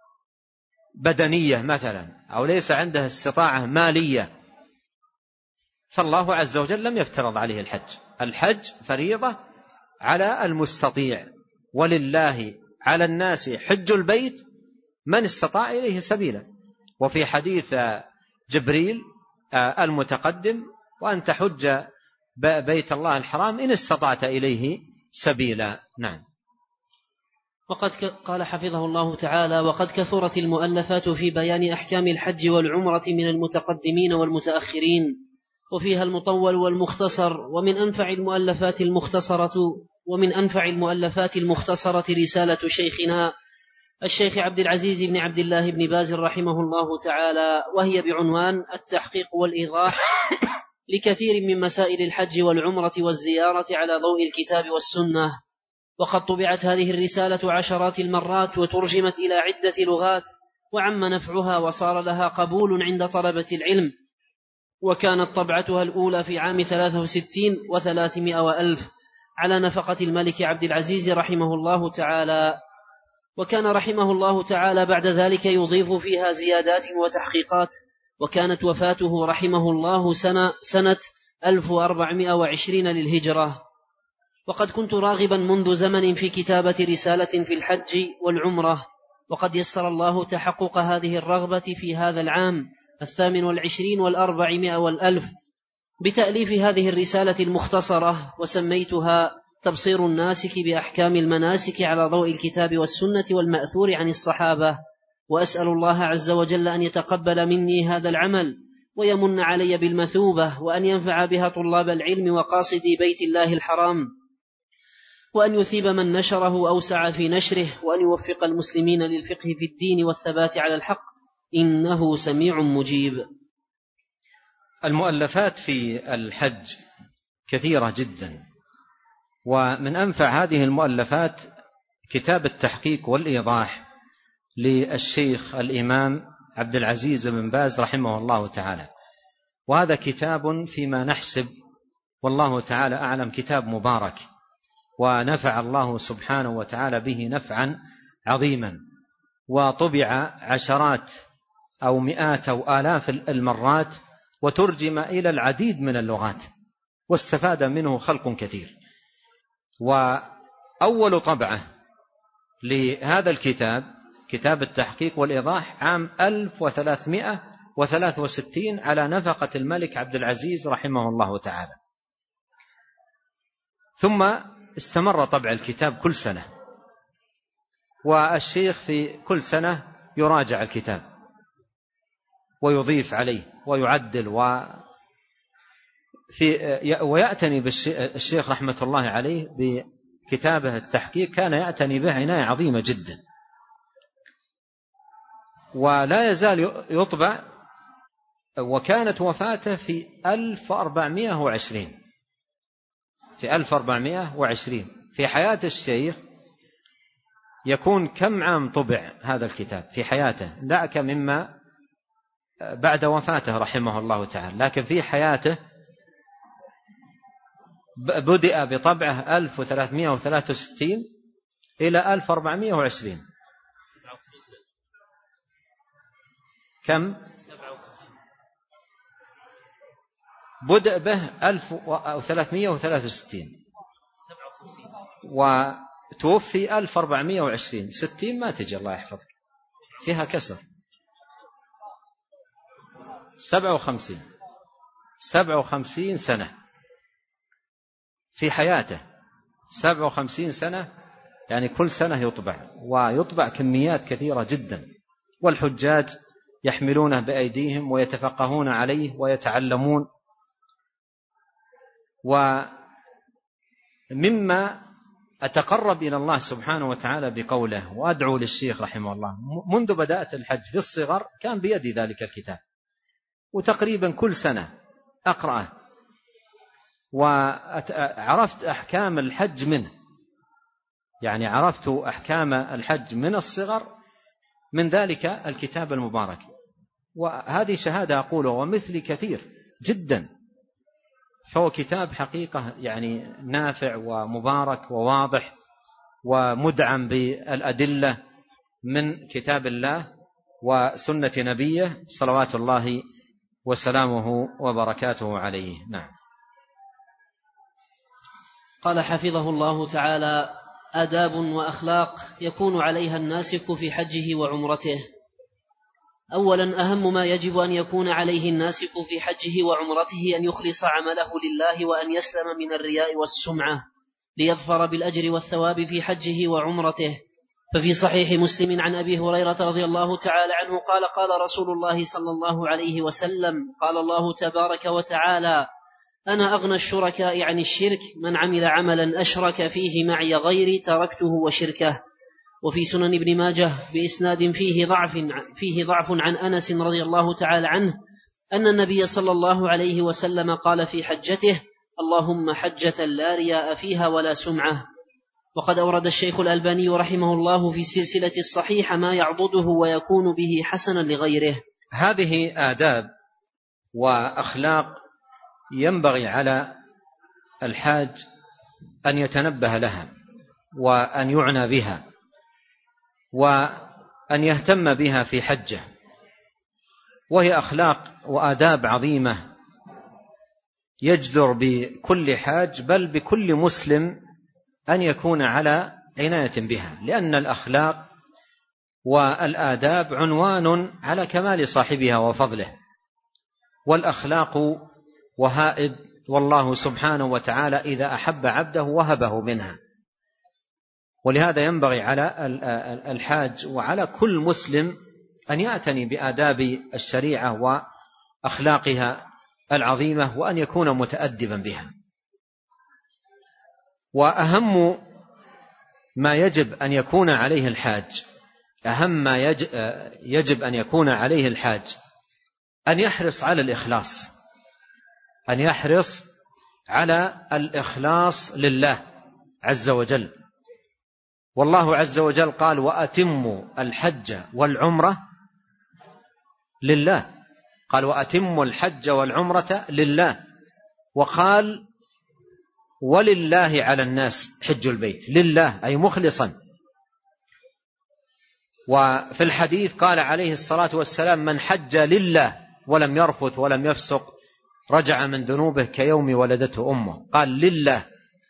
بدنية مثلا، أو ليس عنده استطاعة مالية، فالله عز وجل لم يفترض عليه الحج. الحج فريضة على المستطيع، ولله على الناس حج البيت من استطاع إليه سبيلا. وفي حديث جبريل المتقدم: وأن تحج بيت الله الحرام إن استطعت إليه سبيلا. نعم. وقد قال حفظه الله تعالى: وقد كثرت المؤلفات في بيان أحكام الحج والعمرة من المتقدمين والمتأخرين، وفيها المطول والمختصر، ومن أنفع المؤلفات المختصرة رسالة شيخنا الشيخ عبد العزيز بن عبد الله بن باز رحمه الله تعالى، وهي بعنوان التحقيق والإيضاح لكثير من مسائل الحج والعمرة والزيارة على ضوء الكتاب والسنة. وقد طبعت هذه الرسالة عشرات المرات وترجمت إلى عدة لغات، وعم نفعها وصار لها قبول عند طلبة العلم. وكانت طبعتها الأولى في عام 63 و300 وألف على نفقة الملك عبد العزيز رحمه الله تعالى. وكان رحمه الله تعالى بعد ذلك يضيف فيها زيادات وتحقيقات. وكانت وفاته رحمه الله سنة 1420 للهجرة. وقد كنت راغبا منذ زمن في كتابة رسالة في الحج والعمرة، وقد يسر الله تحقق هذه الرغبة في هذا العام 28 و400 والألف بتأليف هذه الرسالة المختصرة، وسميتها تبصير الناسك بأحكام المناسك على ضوء الكتاب والسنة والمأثور عن الصحابة. وأسأل الله عز وجل أن يتقبل مني هذا العمل ويمن علي بالمثوبة، وأن ينفع بها طلاب العلم وقاصدي بيت الله الحرام، وأن يثيب من نشره أو سعى في نشره، وأن يوفق المسلمين للفقه في الدين والثبات على الحق، إنه سميع مجيب. المؤلفات في الحج كثيرة جدا، ومن أنفع هذه المؤلفات كتاب التحقيق والإيضاح للشيخ الإمام عبد العزيز بن باز رحمه الله تعالى، وهذا كتاب فيما نحسب والله تعالى أعلم كتاب مبارك، ونفع الله سبحانه وتعالى به نفعا عظيما، وطبع عشرات أو مئات أو آلاف المرات، وترجم إلى العديد من اللغات، واستفاد منه خلق كثير. وأول طبعة لهذا الكتاب كتاب التحقيق والإيضاح عام 1363 على نفقة الملك عبد العزيز رحمه الله تعالى، ثم استمر طبع الكتاب كل سنة، والشيخ في كل سنة يراجع الكتاب ويضيف عليه ويعدل ويعتني بالشيخ رحمة الله عليه بكتابه التحقيق، كان يعتني به عناية عظيمة جدا، ولا يزال يطبع. وكانت وفاته في 1420 في حياة الشيخ. يكون كم عام طبع هذا الكتاب في حياته؟ دعك مما بعد وفاته رحمه الله تعالى، لكن في حياته بدأ بطبعه 1363 إلى 1420. كم؟ بدأ به 1363 وتوفي 1420. 60 ما تجي، الله يحفظك، فيها كسر. 57 سنة في حياته، 57 سنة، يعني كل سنة يطبع، ويطبع كميات كثيرة جدا، والحجاج يحملونه بأيديهم ويتفقهون عليه ويتعلمون. ومما أتقرب إلى الله سبحانه وتعالى بقوله، وأدعو للشيخ رحمه الله، منذ بدأت الحج في الصغر كان بيدي ذلك الكتاب، وتقريبا كل سنة أقرأه، وعرفت أحكام الحج منه، يعني عرفت أحكام الحج من الصغر من ذلك الكتاب المبارك. وهذه شهادة أقوله، ومثل كثير جدا، فهو كتاب حقيقة يعني نافع ومبارك وواضح ومدعم بالأدلة من كتاب الله وسنة نبيه صلوات الله وسلامه وبركاته عليه. نعم. قال حفظه الله تعالى: آداب وأخلاق يكون عليها الناسك في حجه وعمرته. أولا، أهم ما يجب أن يكون عليه الناسك في حجه وعمرته أن يخلص عمله لله، وأن يسلم من الرياء والسمعة، ليظفر بالأجر والثواب في حجه وعمرته. ففي صحيح مسلم عن أبي هريرة رضي الله تعالى عنه قال: قال رسول الله صلى الله عليه وسلم: قال الله تبارك وتعالى: أنا أغنى الشركاء عن الشرك، من عمل عملا أشرك فيه معي غيري تركته وشركه. وفي سنن ابن ماجه بإسناد فيه ضعف عن أنس رضي الله تعالى عنه أن النبي صلى الله عليه وسلم قال في حجته: اللهم حجة لا رياء فيها ولا سمعة. وقد أورد الشيخ الألباني رحمه الله في السلسلة الصحيحة ما يعضده ويكون به حسنا لغيره. هذه آداب وأخلاق ينبغي على الحاج أن يتنبه لها، وأن يعنى بها، وأن يهتم بها في حجه، وهي أخلاق وآداب عظيمة يجدر بكل حاج، بل بكل مسلم، أن يكون على عناية بها، لأن الأخلاق والآداب عنوان على كمال صاحبها وفضله، والأخلاق وهائد، والله سبحانه وتعالى إذا أحب عبده وهبه منها. ولهذا ينبغي على الحاج وعلى كل مسلم أن يعتني بآداب الشريعة أخلاقها العظيمة وأن يكون متأدبا بها. وأهم ما يجب أن يكون عليه الحاج، أهم ما يجب أن يكون عليه الحاج أن يحرص على الإخلاص، أن يحرص على الإخلاص لله عز وجل. والله عز وجل قال: وأتموا الحج والعمرة لله. قال: وأتموا الحج والعمرة لله. وقال: ولله على الناس حج البيت. لله أي مخلصا. وفي الحديث قال عليه الصلاة والسلام: من حج لله ولم يرفث ولم يفسق رجع من ذنوبه كيوم ولدته أمه. قال لله.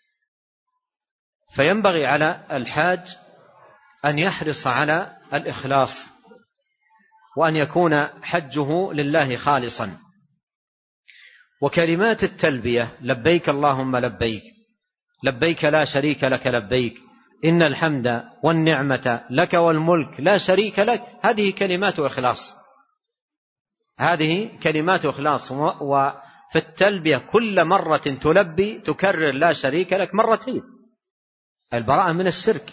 فينبغي على الحاج أن يحرص على الإخلاص، وأن يكون حجه لله خالصا. وكلمات التلبية: لبيك اللهم لبيك، لبيك لا شريك لك لبيك، إن الحمد والنعمة لك والملك لا شريك لك، هذه كلمات إخلاص، هذه كلمات إخلاص. وفي التلبية كل مرة تلبي تكرر لا شريك لك مرتين، البراءة من الشرك.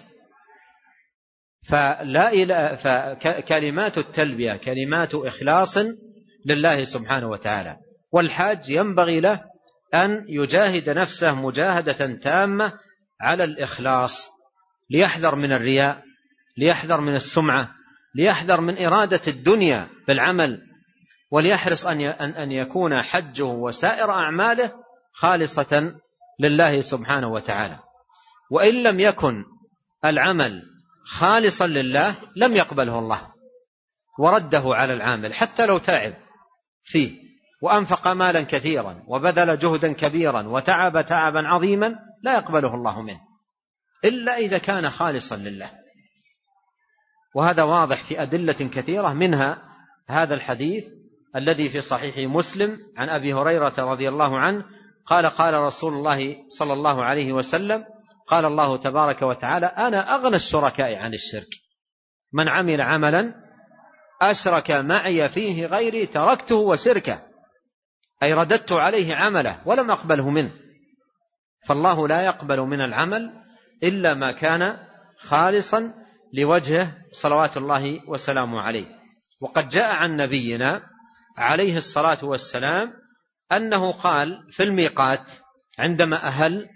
فكلمات التلبية كلمات إخلاص لله سبحانه وتعالى. والحاج ينبغي له أن يجاهد نفسه مجاهدة تامة على الإخلاص، ليحذر من الرياء، ليحذر من السمعة، ليحذر من إرادة الدنيا بالعمل، وليحرص أن يكون حجه وسائر أعماله خالصة لله سبحانه وتعالى. وإن لم يكن العمل خالصا لله لم يقبله الله، ورده على العامل حتى لو تعب فيه وأنفق مالا كثيرا وبذل جهدا كبيرا وتعب تعبا عظيما، لا يقبله الله منه إلا إذا كان خالصا لله. وهذا واضح في أدلة كثيرة، منها هذا الحديث الذي في صحيح مسلم عن أبي هريرة رضي الله عنه قال: قال رسول الله صلى الله عليه وسلم: قال الله تبارك وتعالى: أنا أغنى الشركاء عن الشرك، من عمل عملا أشرك معي فيه غيري تركته وشركه، أي رددت عليه عمله ولم أقبله منه. فالله لا يقبل من العمل إلا ما كان خالصا لوجهه صلوات الله وسلامه عليه. وقد جاء عن نبينا عليه الصلاة والسلام أنه قال في الميقات عندما أهل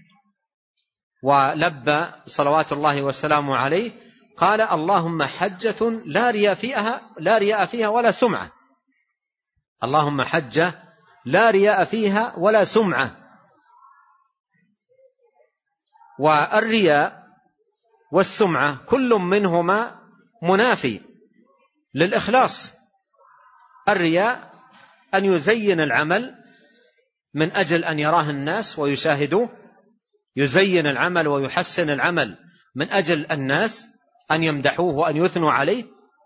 ولبى صلوات الله وسلامه عليه، قال: اللهم حجة لا رياء فيها ولا سمعة. اللهم حجة لا رياء فيها ولا سمعة. والرياء والسمعة كل منهما منافي للإخلاص. الرياء أن يزين العمل من أجل أن يراه الناس ويشاهدوه، يزين العمل ويحسن العمل من أجل الناس أن يمدحوه وأن يثنوا عليه.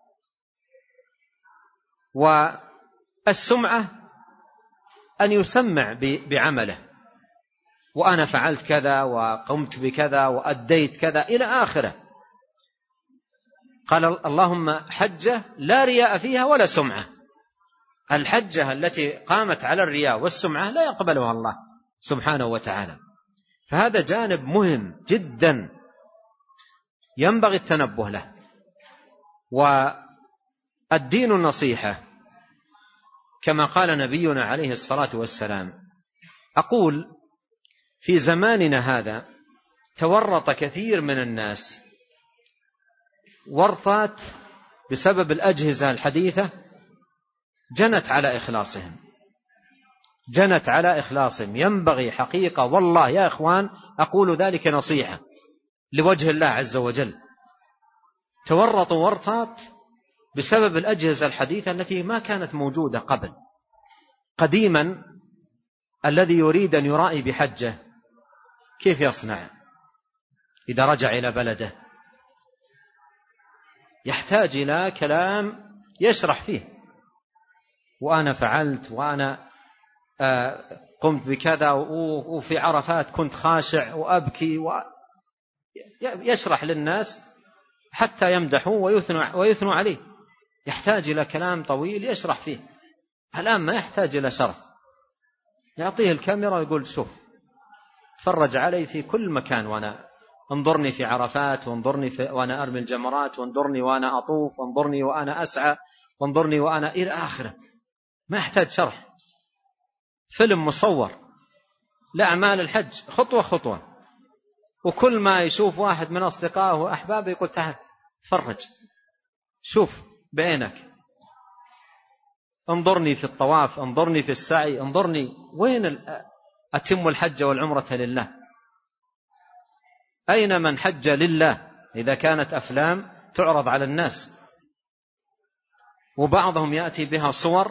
والسمعة أن يسمع بعمله، وأنا فعلت كذا وقمت بكذا وأديت كذا إلى آخره. قال: اللهم حجة لا رياء فيها ولا سمعة. الحجة التي قامت على الرياء والسمعة لا يقبلها الله سبحانه وتعالى. فهذا جانب مهم جدا ينبغي التنبه له. والدين النصيحة كما قال نبينا عليه الصلاة والسلام. أقول في زماننا هذا تورط كثير من الناس ورطات بسبب الأجهزة الحديثة، جنت على إخلاصهم. ينبغي حقيقة والله يا إخوان، أقول ذلك نصيحة لوجه الله عز وجل، تورطوا ورطات بسبب الأجهزة الحديثة التي ما كانت موجودة قبل. قديما الذي يريد أن يرائي بحجه كيف يصنع إذا رجع إلى بلده؟ يحتاج إلى كلام يشرح فيه، وأنا فعلت وأنا قمت بكذا وفي عرفات كنت خاشع وأبكي، يشرح للناس حتى يمدحوا ويثنوا عليه. يحتاج إلى كلام طويل يشرح فيه. الآن ما يحتاج إلى شرح، يعطيه الكاميرا ويقول شوف تفرج علي في كل مكان، وأنا انظرني في عرفات، وانظرني وأنا أرمي الجمرات، وانظرني وأنا أطوف، وانظرني وأنا أسعى، وانظرني وأنا إلى آخره. ما يحتاج شرح، فيلم مصور لأعمال الحج خطوة خطوة. وكل ما يشوف واحد من أصدقائه وأحبابه يقول تعال تفرج، شوف بعينك، انظرني في الطواف، انظرني في السعي، انظرني وين أتم الحج والعمرة لله. أين من حج لله إذا كانت أفلام تعرض على الناس؟ وبعضهم يأتي بها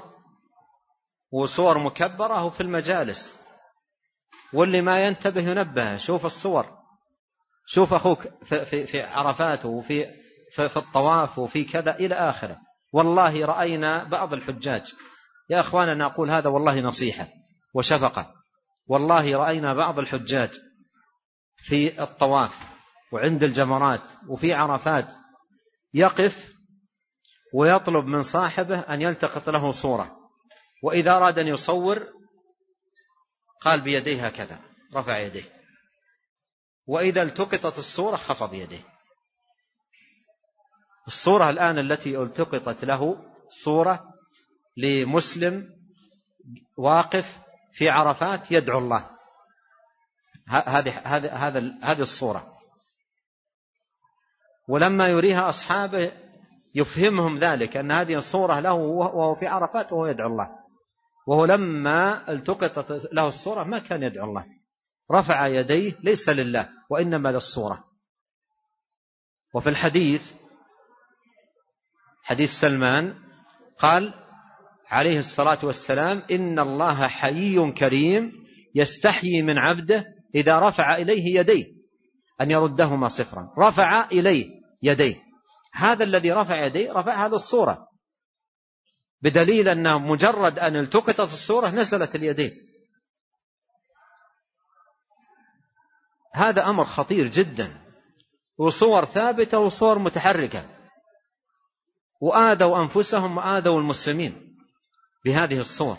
وصور مكبرة في المجالس، واللي ما ينتبه ينبه، شوف الصور، شوف أخوك في عرفات وفي الطواف وفي كذا إلى آخره. والله رأينا بعض الحجاج، يا أخواننا نقول هذا والله نصيحة وشفقة، والله رأينا بعض الحجاج في الطواف وعند الجمرات وفي عرفات يقف ويطلب من صاحبه أن يلتقط له صورة، وإذا أراد أن يصور قال بيديه هكذا، رفع يديه، وإذا التقطت الصورة خفض يديه. الصورة الآن التي التقطت له صورة لمسلم واقف في عرفات يدعو الله، هذه الصورة، ولما يريها أصحابه يفهمهم ذلك أن هذه الصورة له وهو في عرفات وهو يدعو الله، وهو لما التقطت له الصورة ما كان يدعو الله، رفع يديه ليس لله وإنما للصورة. وفي الحديث حديث سلمان قال عليه الصلاة والسلام إن الله حيي كريم يستحيي من عبده إذا رفع إليه يديه أن يردهما صفرا. رفع إليه يديه، هذا الذي رفع يديه رفع هذا الصورة، بدليل أنه مجرد أن التقطت الصورة نزلت اليدين. هذا أمر خطير جدا، وصور ثابتة وصور متحركة، وآذوا أنفسهم وآذوا المسلمين بهذه الصور.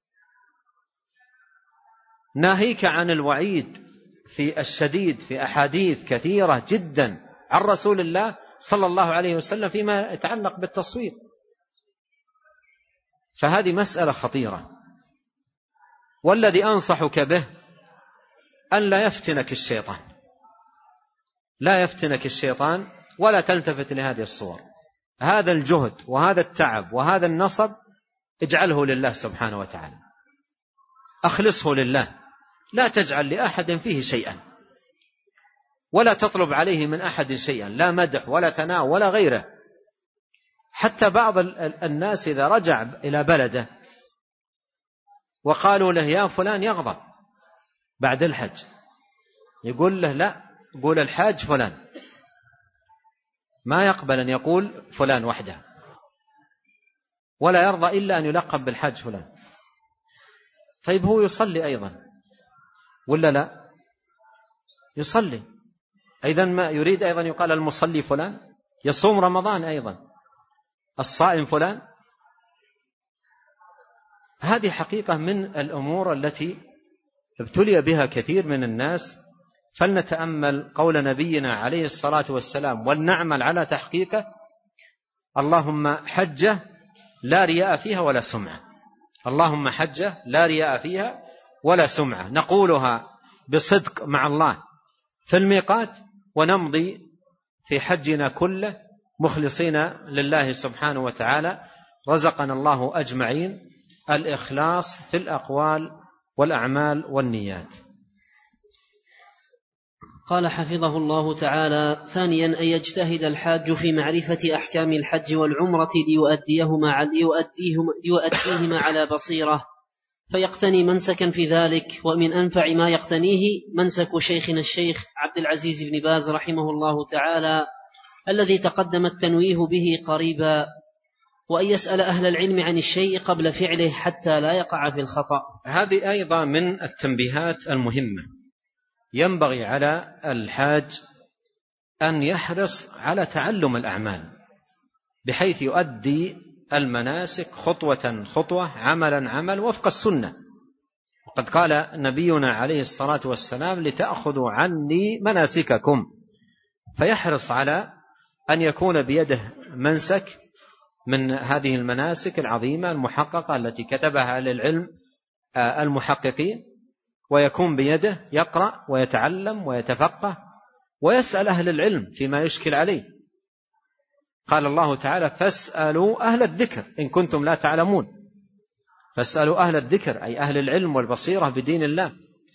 ناهيك عن الوعيد في الشديد في أحاديث كثيرة جدا عن رسول الله صلى الله عليه وسلم فيما يتعلق بالتصوير. فهذه مسألة خطيرة، والذي أنصحك به أن لا يفتنك الشيطان، لا يفتنك الشيطان ولا تلتفت لهذه الصور. هذا الجهد وهذا التعب وهذا النصب اجعله لله سبحانه وتعالى، أخلصه لله، لا تجعل لأحد فيه شيئا، ولا تطلب عليه من أحد شيئا، لا مدح ولا ثناء ولا غيره. حتى بعض الناس إذا رجع إلى بلده وقالوا له يا فلان يغضب بعد الحج، يقول له لا، قول الحاج فلان، ما يقبل أن يقول فلان وحده، ولا يرضى إلا أن يلقب بالحاج فلان. طيب هو يصلي أيضا ولا لا؟ يصلي أيضا، ما يريد أيضا يقال المصلي فلان، يصوم رمضان أيضا، الصائم فلان. هذه حقيقة من الأمور التي ابتلي بها كثير من الناس، فلنتأمل قول نبينا عليه الصلاة والسلام ولنعمل على تحقيقه: اللهم حجة لا رياء فيها ولا سمعة. اللهم حجة لا رياء فيها ولا سمعة، نقولها بصدق مع الله في الميقات، ونمضي في حجنا كله مخلصين لله سبحانه وتعالى. رزقنا الله أجمعين الإخلاص في الأقوال والأعمال والنيات. قال حفظه الله تعالى: ثانيا أن يجتهد الحاج في معرفة أحكام الحج والعمرة ليؤديهما على بصيرة، فيقتني منسكا في ذلك. ومن أنفع ما يقتنيه منسك شيخنا الشيخ عبد العزيز بن باز رحمه الله تعالى الذي تقدم التنويه به قريبا، وأن يسأل أهل العلم عن الشيء قبل فعله حتى لا يقع في الخطأ. هذه أيضا من التنبيهات المهمة. ينبغي على الحاج أن يحرص على تعلم الأعمال بحيث يؤدي المناسك خطوة خطوة عملا عمل وفق السنة. وقد قال نبينا عليه الصلاة والسلام لتأخذوا عني مناسككم، فيحرص على أن يكون بيده منسك من هذه المناسك العظيمة المحققة التي كتبها أهل العلم المحققين، ويكون بيده يقرأ ويتعلم ويتفقه ويسأل أهل العلم فيما يشكل عليه. قال الله تعالى فاسألوا أهل الذكر إن كنتم لا تعلمون، فاسألوا أهل الذكر أي أهل العلم والبصيرة بدين الله.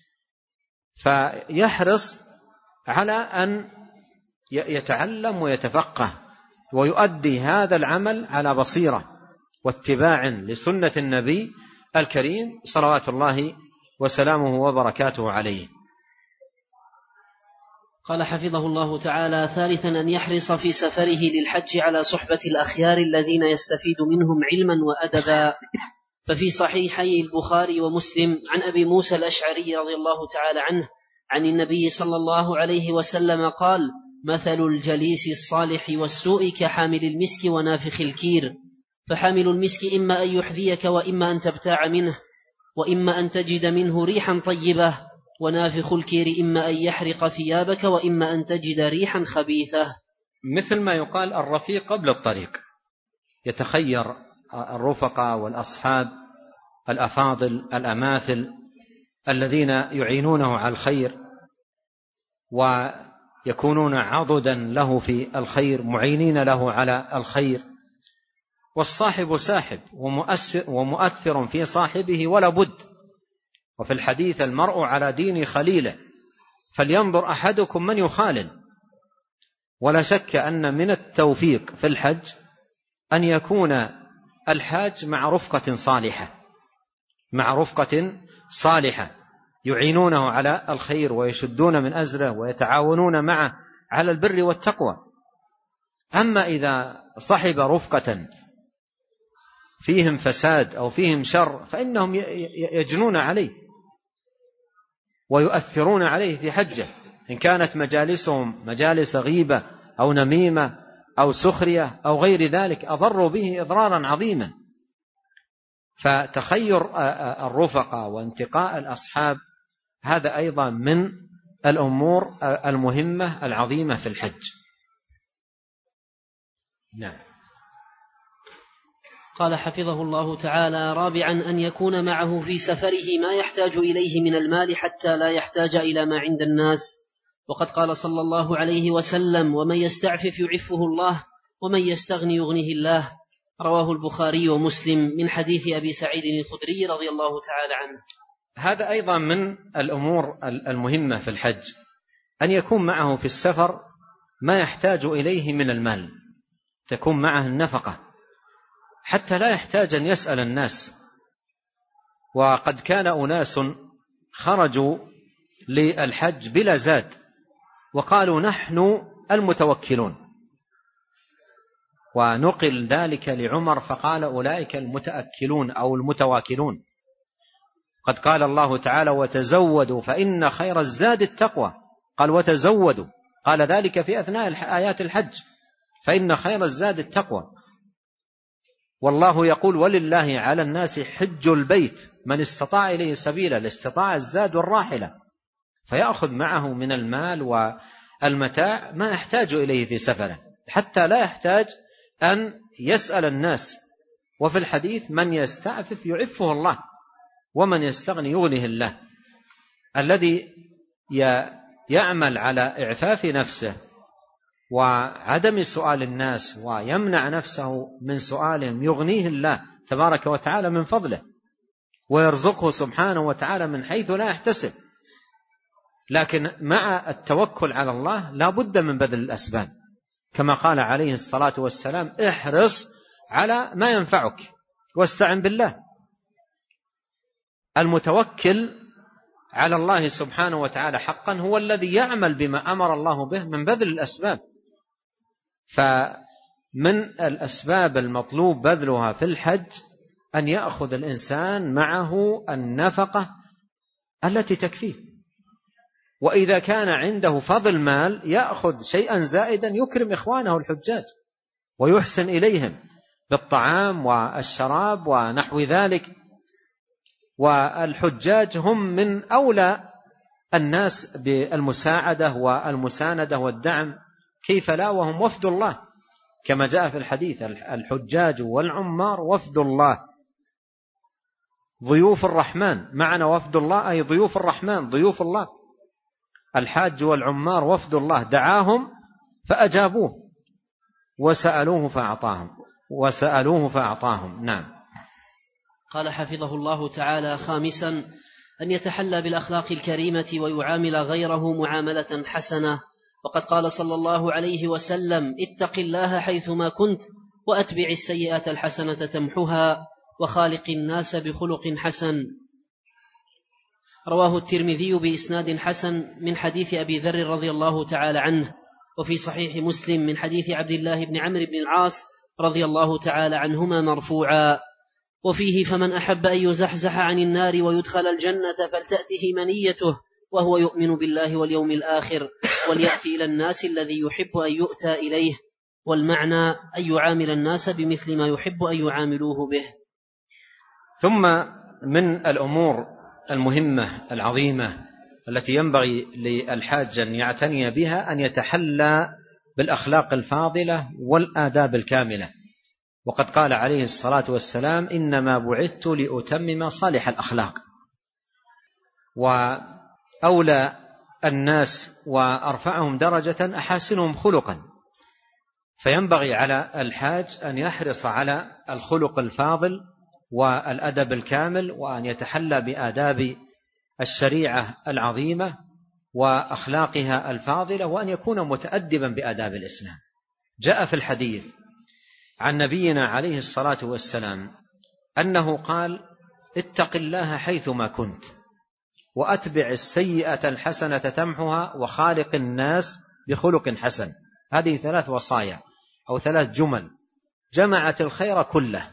فيحرص على أن يتعلم ويتفقه ويؤدي هذا العمل على بصيرة واتباع لسنة النبي الكريم صلوات الله وسلامه وبركاته عليه. قال حفظه الله تعالى: ثالثا أن يحرص في سفره للحج على صحبة الأخيار الذين يستفيد منهم علما وأدبا. ففي صحيحي البخاري ومسلم عن أبي موسى الأشعري رضي الله تعالى عنه عن النبي صلى الله عليه وسلم قال: مثل الجليس الصالح والسوء كحامل المسك ونافخ الكير، فحامل المسك إما أن يحذيك وإما أن تبتاع منه، وإما أن تجد منه ريحا طيبة، ونافخ الكير إما أن يحرق ثيابك وإما أن تجد ريحا خبيثة. مثل ما يقال الرفيق قبل الطريق، يتخير الرفقاء والأصحاب الأفاضل الأماثل الذين يعينونه على الخير ويكونون عضدا له في الخير معينين له على الخير. والصاحب ساحب ومؤثر في صاحبه ولا بد. وفي الحديث المرء على دين خليله فلينظر أحدكم من يخالل. ولا شك أن من التوفيق في الحج أن يكون الحاج مع رفقة صالحة يعينونه على الخير ويشدون من أزره ويتعاونون معه على البر والتقوى. أما إذا صحب رفقة فيهم فساد أو فيهم شر فإنهم يجنون عليه ويؤثرون عليه في حجه، إن كانت مجالسهم مجالس غيبة أو نميمة أو سخرية أو غير ذلك أضروا به إضرارا عظيما. فتخير الرفقة وانتقاء الأصحاب هذا أيضا من الأمور المهمة العظيمة في الحج. نعم. قال حفظه الله تعالى: رابعا أن يكون معه في سفره ما يحتاج إليه من المال حتى لا يحتاج إلى ما عند الناس. وقد قال صلى الله عليه وسلم: ومن يستعفف يعفه الله ومن يستغني يغنيه الله. رواه البخاري ومسلم من حديث أبي سعيد الخدري رضي الله تعالى عنه. هذا أيضا من الأمور المهمة في الحج، أن يكون معه في السفر ما يحتاج إليه من المال، تكون معه النفقة حتى لا يحتاج أن يسأل الناس. وقد كان أناس خرجوا للحج بلا زاد وقالوا نحن المتوكلون، ونقل ذلك لعمر فقال أولئك المتأكلون أو المتواكلون. قد قال الله تعالى: وتزودوا فإن خير الزاد التقوى. قال وتزودوا، قال ذلك في أثناء آيات الحج، فإن خير الزاد التقوى. والله يقول: ولله على الناس حج البيت من استطاع إليه سبيلا، الاستطاع الزاد والراحلة، فيأخذ معه من المال والمتاع ما يحتاج إليه في سفره حتى لا يحتاج أن يسأل الناس. وفي الحديث: من يستعفف يعفه الله ومن يستغني يغنيه الله. الذي يعمل على إعفاف نفسه وعدم سؤال الناس ويمنع نفسه من سؤالهم يغنيه الله تبارك وتعالى من فضله ويرزقه سبحانه وتعالى من حيث لا يحتسب. لكن مع التوكل على الله لا بد من بذل الأسباب، كما قال عليه الصلاة والسلام: احرص على ما ينفعك واستعن بالله. المتوكل على الله سبحانه وتعالى حقا هو الذي يعمل بما أمر الله به من بذل الأسباب. فمن الأسباب المطلوب بذلها في الحج أن يأخذ الإنسان معه النفقة التي تكفيه، وإذا كان عنده فضل مال يأخذ شيئا زائدا يكرم إخوانه الحجاج ويحسن إليهم بالطعام والشراب ونحو ذلك، والحجاج هم من أولى الناس بالمساعدة والمساندة والدعم، كيف لا وهم وفد الله، كما جاء في الحديث: الحجاج والعمار وفد الله، ضيوف الرحمن. معنى وفد الله أي ضيوف الرحمن، ضيوف الله. الحاج والعمار وفد الله، دعاهم فأجابوه وسألوه فأعطاهم. نعم. قال حفظه الله تعالى: خامسا، أن يتحلى بالأخلاق الكريمة ويعامل غيره معاملة حسنة. وقد قال صلى الله عليه وسلم: اتق الله حيثما كنت وأتبع السيئة الحسنة تمحها وخالق الناس بخلق حسن. رواه الترمذي بإسناد حسن من حديث أبي ذر رضي الله تعالى عنه، وفي صحيح مسلم من حديث عبد الله بن عمرو بن العاص رضي الله تعالى عنهما مرفوعا. وفيه: فمن أحب أن يزحزح عن النار ويدخل الجنة فلتأته منيته وهو يؤمن بالله واليوم الآخر وليأتي إلى الناس الذي يحب أن يؤتى إليه. والمعنى أن يعامل الناس بمثل ما يحب أن يعاملوه به. ثم من الأمور المهمة العظيمة التي ينبغي للحاج أن يعتني بها أن يتحلى بالأخلاق الفاضلة والآداب الكاملة. وقد قال عليه الصلاة والسلام: إنما بعثت لأتمم صالح الأخلاق. وأولى الناس وأرفعهم درجة أحاسنهم خلقا، فينبغي على الحاج أن يحرص على الخلق الفاضل والأدب الكامل، وأن يتحلى بآداب الشريعة العظيمة وأخلاقها الفاضلة، وأن يكون متأدبا بآداب الإسلام. جاء في الحديث عن نبينا عليه الصلاة والسلام أنه قال: اتق الله حيثما كنت وأتبع السيئة الحسنة تمحها وخالق الناس بخلق حسن. هذه 3 وصايا أو 3 جمل جمعت الخير كله،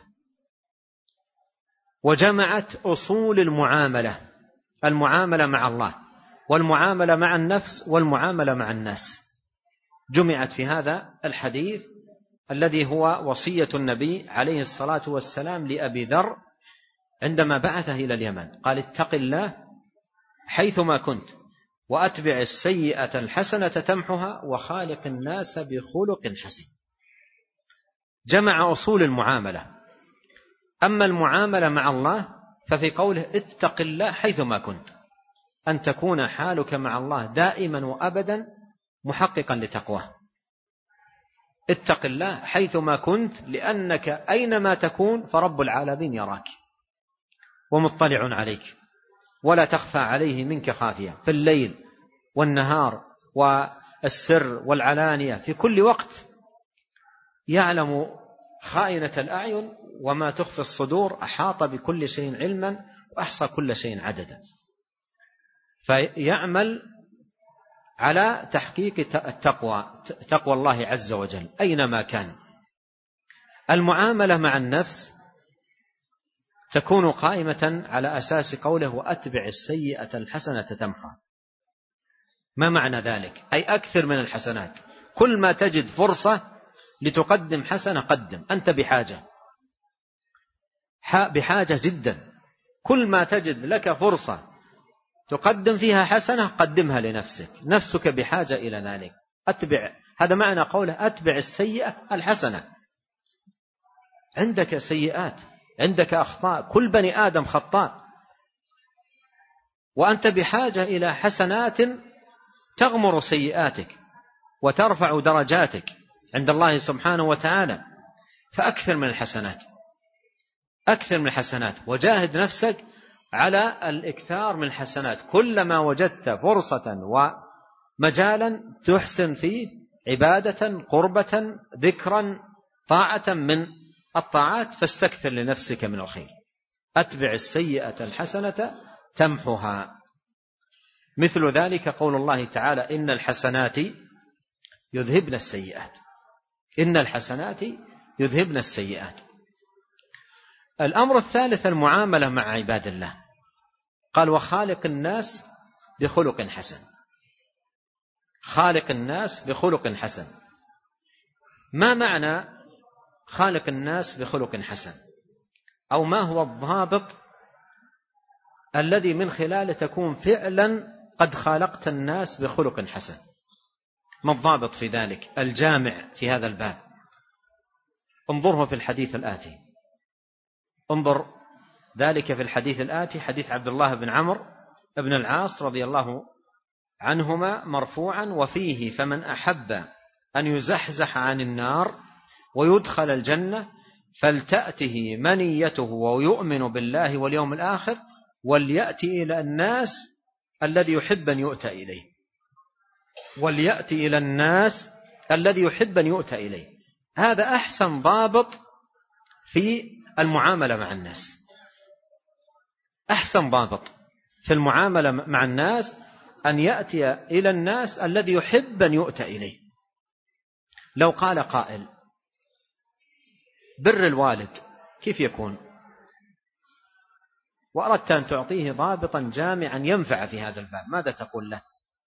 وجمعت أصول المعاملة مع الله، والمعاملة مع النفس، والمعاملة مع الناس، جمعت في هذا الحديث الذي هو وصية النبي عليه الصلاة والسلام لأبي ذر عندما بعثه إلى اليمن. قال: اتق الله حيثما كنت وأتبع السيئة الحسنة تمحها وخالق الناس بخلق حسن. جمع أصول المعاملة. أما المعاملة مع الله ففي قوله: اتق الله حيثما كنت، أن تكون حالك مع الله دائما وأبدا محققا لتقواه. اتق الله حيثما كنت، لأنك أينما تكون فرب العالمين يراك ومطلع عليك، ولا تخفى عليه منك خافية، في الليل والنهار والسر والعلانية، في كل وقت يعلم خائنة الأعين وما تخفي الصدور، أحاط بكل شيء علما وأحصى كل شيء عددا. فيعمل على تحقيق تقوى الله عز وجل أينما كان. المعاملة مع النفس تكون قائمة على أساس قوله: وأتبع السيئة الحسنة تمحها. ما معنى ذلك؟ أي أكثر من الحسنات. كل ما تجد فرصة لتقدم حسنة قدم، أنت بحاجة جدا. كل ما تجد لك فرصة تقدم فيها حسنة قدمها لنفسك، نفسك بحاجة إلى ذلك. هذا معنى قوله: أتبع السيئة الحسنة. عندك سيئات، عندك أخطاء، كل بني آدم خطاء، وأنت بحاجة إلى حسنات تغمر سيئاتك وترفع درجاتك عند الله سبحانه وتعالى. فأكثر من الحسنات، أكثر من الحسنات، وجاهد نفسك على الإكثار من الحسنات. كلما وجدت فرصة ومجالا تحسن فيه عبادة، قربة، ذكرا، طاعة من الطاعات، فاستكثر لنفسك من الخير. أتبع السيئة الحسنة تمحها. مثل ذلك قول الله تعالى: إن الحسنات يذهبن السيئات. إن الحسنات يذهبن السيئات. الأمر الثالث المعاملة مع عباد الله. قال: وخالق الناس بخلق حسن. خالق الناس بخلق حسن. ما معنى خالق الناس بخلق حسن، أو ما هو الضابط الذي من خلاله تكون فعلا قد خالقت الناس بخلق حسن؟ ما الضابط في ذلك الجامع في هذا الباب؟ انظره في الحديث الآتي، انظر ذلك في الحديث الآتي، حديث عبد الله بن عمرو بن العاص رضي الله عنهما مرفوعا، وفيه: فمن أحب أن يزحزح عن النار ويدخل الجنة فلتأته منيته ويؤمن بالله واليوم الآخر وليأتي إلى الناس الذي يحب أن يؤتى إليه. وليأتي إلى الناس الذي يحب أن يؤتى إليه. هذا أحسن ضابط في المعاملة مع الناس. أحسن ضابط في المعاملة مع الناس أن يأتي إلى الناس الذي يحب أن يؤتى إليه. لو قال قائل: بر الوالد كيف يكون؟ وأردت أن تعطيه ضابطا جامعا ينفع في هذا الباب، ماذا تقول له؟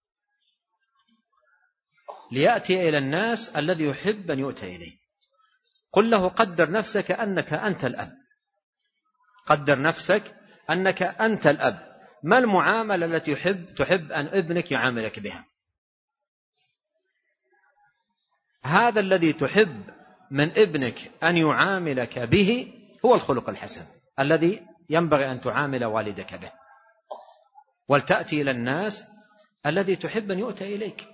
ليأتي إلى الناس الذي يحب أن يؤتى إليه. قل له: قدر نفسك أنك أنت الأب، قدر نفسك أنك أنت الأب، ما المعاملة التي تحب أن ابنك يعاملك بها؟ هذا الذي تحب من ابنك أن يعاملك به هو الخلق الحسن الذي ينبغي أن تعامل والدك به. ولتأتي إلى الناس الذي تحب أن يؤتى إليك.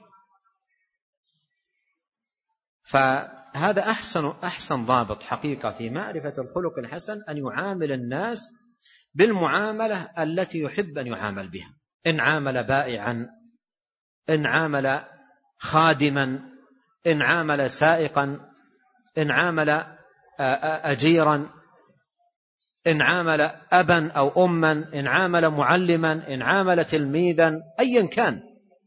فهذا أحسن ضابط حقيقة في معرفة الخلق الحسن، أن يعامل الناس بالمعاملة التي يحب أن يعامل بها. إن عامل بائعا، إن عامل خادما، إن عامل سائقا، إن عامل أجيرا، إن عامل أبا أو أما، إن عامل معلما، إن عامل تلميذا، أيا كان،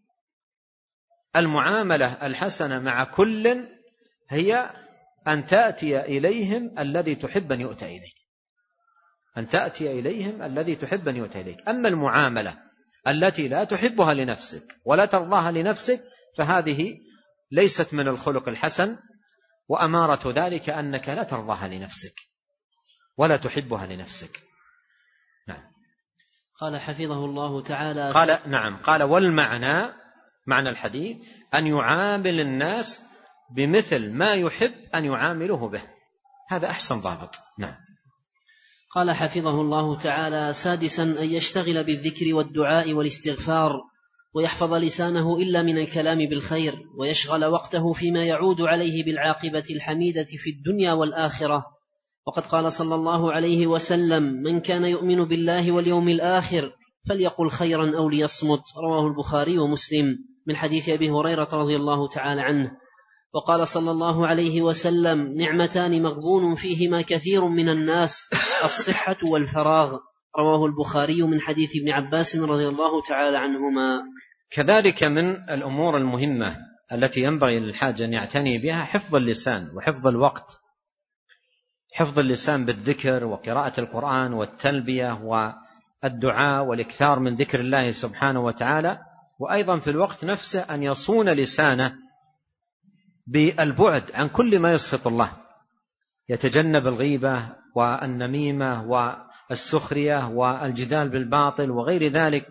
المعاملة الحسنة مع كل هي أن تأتي إليهم الذي تحب أن يؤتى إليك، أن تأتي إليهم الذي تحب أن يؤتى إليك. أما المعاملة التي لا تحبها لنفسك ولا ترضاها لنفسك فهذه ليست من الخلق الحسن، وأمارة ذلك أنك لا ترضاها لنفسك ولا تحبها لنفسك. نعم. قال حفظه الله تعالى. قال والمعنى، معنى الحديث أن يعامل الناس بمثل ما يحب أن يعامله به. هذا أحسن ضابط. نعم. قال حفظه الله تعالى: سادسا أن يشتغل بالذكر والدعاء والاستغفار، ويحفظ لسانه إلا من الكلام بالخير، ويشغل وقته فيما يعود عليه بالعاقبة الحميدة في الدنيا والآخرة. وقد قال صلى الله عليه وسلم: من كان يؤمن بالله واليوم الآخر فليقل خيرا أو ليصمت. رواه البخاري ومسلم من حديث أبي هريرة رضي الله تعالى عنه. وقال صلى الله عليه وسلم: نعمتان مغبون فيهما كثير من الناس، الصحة والفراغ. رواه البخاري من حديث ابن عباس رضي الله تعالى عنهما. كذلك من الأمور المهمة التي ينبغي للحاج أن يعتني بها حفظ اللسان وحفظ الوقت. حفظ اللسان بالذكر وقراءة القرآن والتلبية والدعاء والإكثار من ذكر الله سبحانه وتعالى. وأيضا في الوقت نفسه أن يصون لسانه بالبعد عن كل ما يسخط الله، يتجنب الغيبة والنميمة والسخرية والجدال بالباطل وغير ذلك.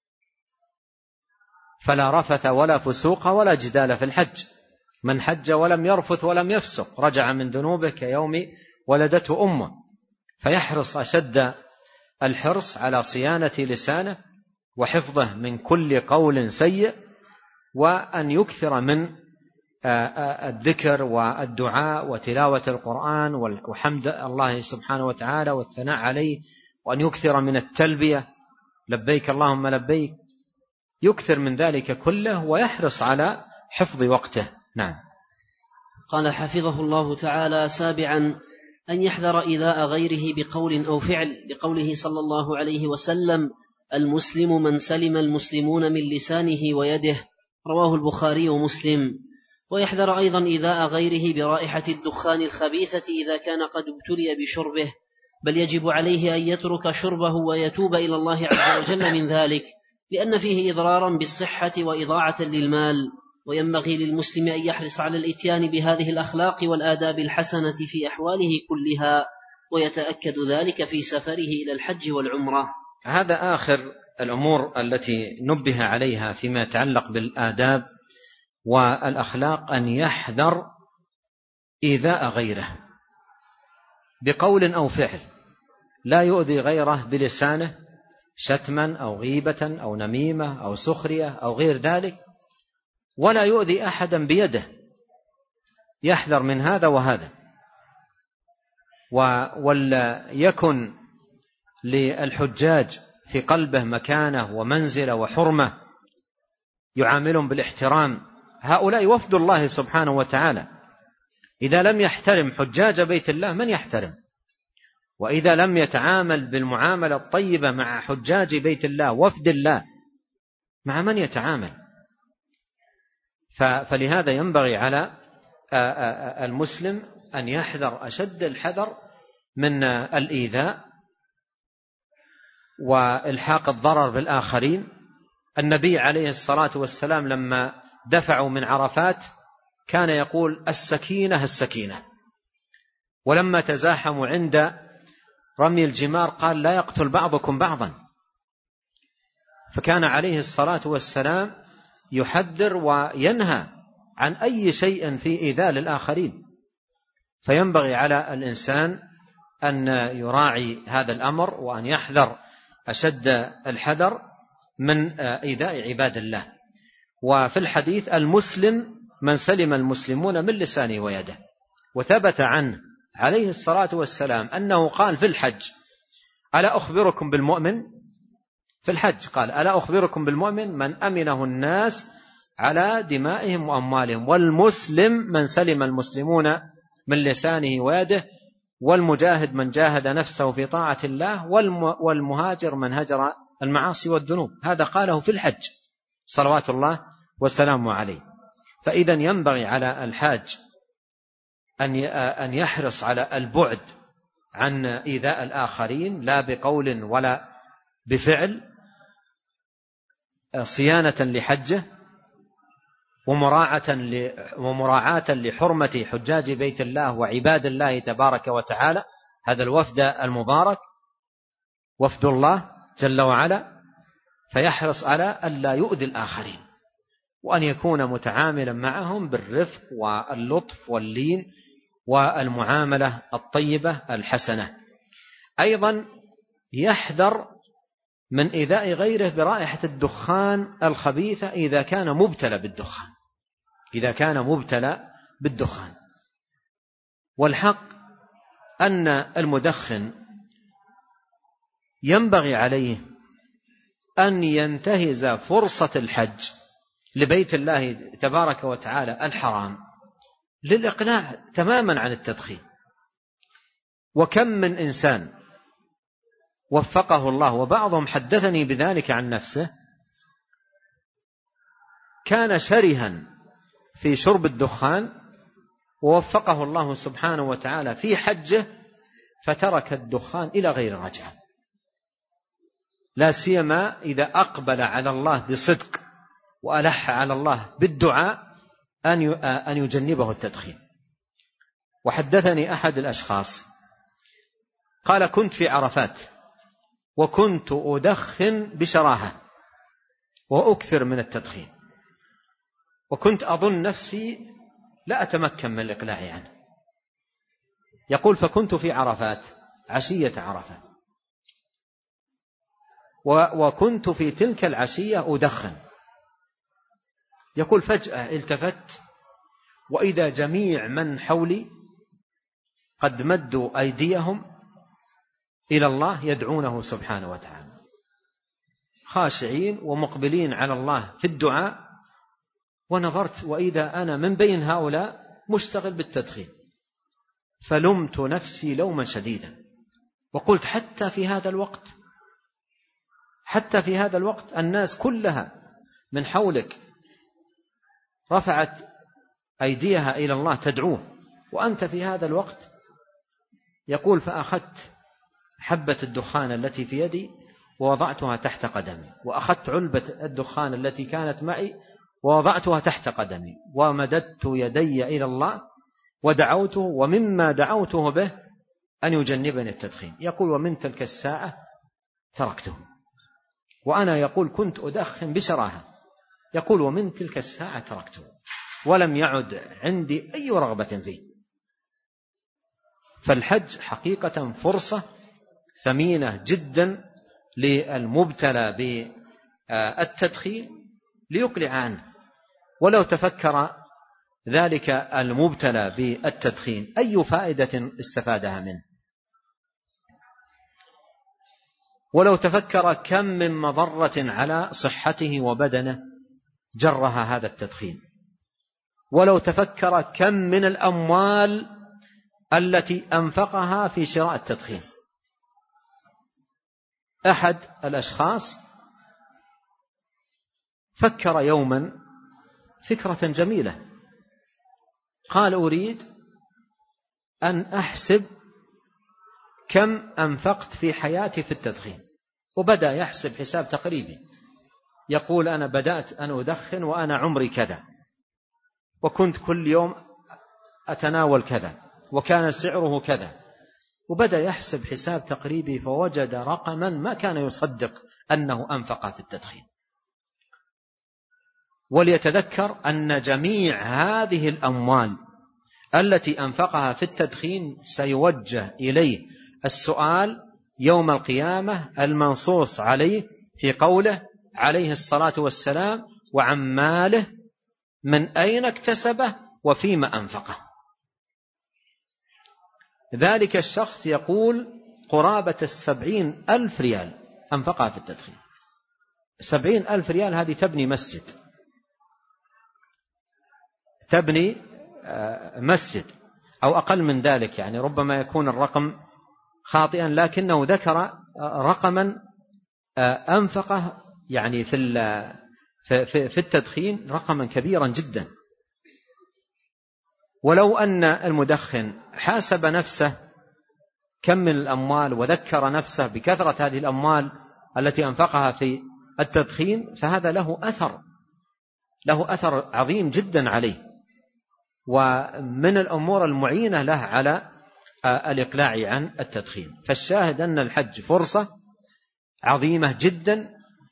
فلا رفث ولا فسوق ولا جدال في الحج. من حج ولم يرفث ولم يفسق رجع من ذنوبه كيوم ولدته أمه. فيحرص أشد الحرص على صيانة لسانه وحفظه من كل قول سيء، وأن يكثر من الذكر والدعاء وتلاوة القرآن وحمد الله سبحانه وتعالى والثناء عليه، وأن يكثر من التلبية لبيك اللهم لبيك، يكثر من ذلك كله ويحرص على حفظ وقته. نعم. قال حفظه الله تعالى: سابعا أن يحذر إيذاء غيره بقول أو فعل، لقوله صلى الله عليه وسلم: المسلم من سلم المسلمون من لسانه ويده. رواه البخاري ومسلم. ويحذر أيضا إيذاء غيره برائحة الدخان الخبيثة إذا كان قد ابتلي بشربه، بل يجب عليه أن يترك شربه ويتوب إلى الله عز وجل من ذلك، لأن فيه إضرارا بالصحة وإضاعة للمال. وينبغي للمسلم أن يحرص على الإتيان بهذه الأخلاق والآداب الحسنة في أحواله كلها، ويتأكد ذلك في سفره إلى الحج والعمرة. هذا آخر الأمور التي نبه عليها فيما يتعلق بالآداب والأخلاق، أن يحذر إيذاء غيره بقول أو فعل، لا يؤذي غيره بلسانه شتما أو غيبة أو نميمة أو سخرية أو غير ذلك، ولا يؤذي أحدا بيده، يحذر من هذا وهذا. وليكن للحجاج في قلبه مكانة ومنزلة وحرمة، يعاملهم بالاحترام. هؤلاء وفد الله سبحانه وتعالى، إذا لم يحترم حجاج بيت الله من يحترم؟ وإذا لم يتعامل بالمعاملة الطيبة مع حجاج بيت الله وفد الله، مع من يتعامل؟ فلهذا ينبغي على المسلم أن يحذر أشد الحذر من الإيذاء وإلحاق الضرر بالآخرين. النبي عليه الصلاة والسلام لما دفعوا من عرفات كان يقول السكينة السكينة، ولما تزاحموا عند رمي الجمار قال لا يقتل بعضكم بعضا. فكان عليه الصلاة والسلام يحذر وينهى عن أي شيء في إيذاء للآخرين. فينبغي على الإنسان أن يراعي هذا الأمر، وأن يحذر أشد الحذر من إيذاء عباد الله. وفي الحديث المسلم من سلم المسلمون من لسانه ويده. وثبت عنه عليه الصلاة والسلام أنه قال في الحج ألا أخبركم بالمؤمن؟ في الحج قال ألا أخبركم بالمؤمن من أمنه الناس على دمائهم وأموالهم، والمسلم من سلم المسلمون من لسانه ويده، والمجاهد من جاهد نفسه في طاعة الله، والمهاجر من هجر المعاصي والذنوب. هذا قاله في الحج صلوات الله وسلامه عليه. فإذا ينبغي على الحاج أن يحرص على البعد عن إيذاء الآخرين، لا بقول ولا بفعل، صيانة لحجه ومراعاة لحرمة حجاج بيت الله وعباد الله تبارك وتعالى. هذا الوفد المبارك وفد الله جل وعلا، فيحرص على ألا يؤذي الآخرين، وأن يكون متعاملا معهم بالرفق واللطف واللين والمعاملة الطيبة الحسنة. أيضا يحذر من إيذاء غيره برائحة الدخان الخبيثة إذا كان مبتلى بالدخان. والحق أن المدخن ينبغي عليه أن ينتهز فرصة الحج لبيت الله تبارك وتعالى الحرام للإقلاع تماما عن التدخين. وكم من إنسان وفقه الله، وبعضهم حدثني بذلك عن نفسه، كان شرها في شرب الدخان ووفقه الله سبحانه وتعالى في حجه فترك الدخان إلى غير رجعة، لا سيما إذا أقبل على الله بصدق وألح على الله بالدعاء أن يجنبه التدخين. وحدثني أحد الأشخاص قال كنت في عرفات وكنت أدخن بشراهة وأكثر من التدخين، وكنت أظن نفسي لا أتمكن من الإقلاع عنه. يقول فكنت في عرفات عشية عرفة، وكنت في تلك العشية أدخن. يقول فجأة التفت وإذا جميع من حولي قد مدوا أيديهم إلى الله يدعونه سبحانه وتعالى، خاشعين ومقبلين على الله في الدعاء. ونظرت وإذا أنا من بين هؤلاء مشتغل بالتدخين، فلمت نفسي لوما شديدا، وقلت حتى في هذا الوقت الناس كلها من حولك رفعت أيديها إلى الله تدعوه، وأنت في هذا الوقت. يقول فأخذت حبة الدخان التي في يدي ووضعتها تحت قدمي، وأخذت علبة الدخان التي كانت معي ووضعتها تحت قدمي ومددت يدي إلى الله ودعوته، ومما دعوته به أن يجنبني التدخين. يقول ومن تلك الساعة تركته. وأنا يقول كنت أدخن بشراهة، يقول ومن تلك الساعة تركته ولم يعد عندي أي رغبة فيه. فالحج حقيقة فرصة ثمينة جدا للمبتلى بالتدخين ليقلع عنه. ولو تفكر ذلك المبتلى بالتدخين أي فائدة استفادها منه، ولو تفكر كم من مضرة على صحته وبدنه جرها هذا التدخين، ولو تفكر كم من الأموال التي أنفقها في شراء التدخين. أحد الأشخاص فكر يوما فكرة جميلة، قال أريد أن أحسب كم أنفقت في حياتي في التدخين، وبدأ يحسب حساب تقريبي. يقول أنا بدأت أن أدخن وأنا عمري كذا، وكنت كل يوم أتناول كذا، وكان سعره كذا، وبدأ يحسب حساب تقريبي فوجد رقما ما كان يصدق أنه أنفق في التدخين. وليتذكر أن جميع هذه الأموال التي أنفقها في التدخين سيوجه إليه السؤال يوم القيامة المنصوص عليه في قوله عليه الصلاة والسلام وعن ماله من أين اكتسبه وفيما أنفقه. ذلك الشخص يقول قرابة 70,000 ريال أنفقها في التدخين. 70,000 ريال هذه تبني مسجد، تبني مسجد أو أقل من ذلك، يعني ربما يكون الرقم خاطئا، لكنه ذكر رقما أنفقه يعني في التدخين رقما كبيرا جدا. ولو أن المدخن حاسب نفسه كم من الأموال وذكر نفسه بكثرة هذه الأموال التي أنفقها في التدخين فهذا له أثر عظيم جدا عليه، ومن الأمور المعينة له على الإقلاع عن التدخين. فالشاهد أن الحج فرصة عظيمة جدا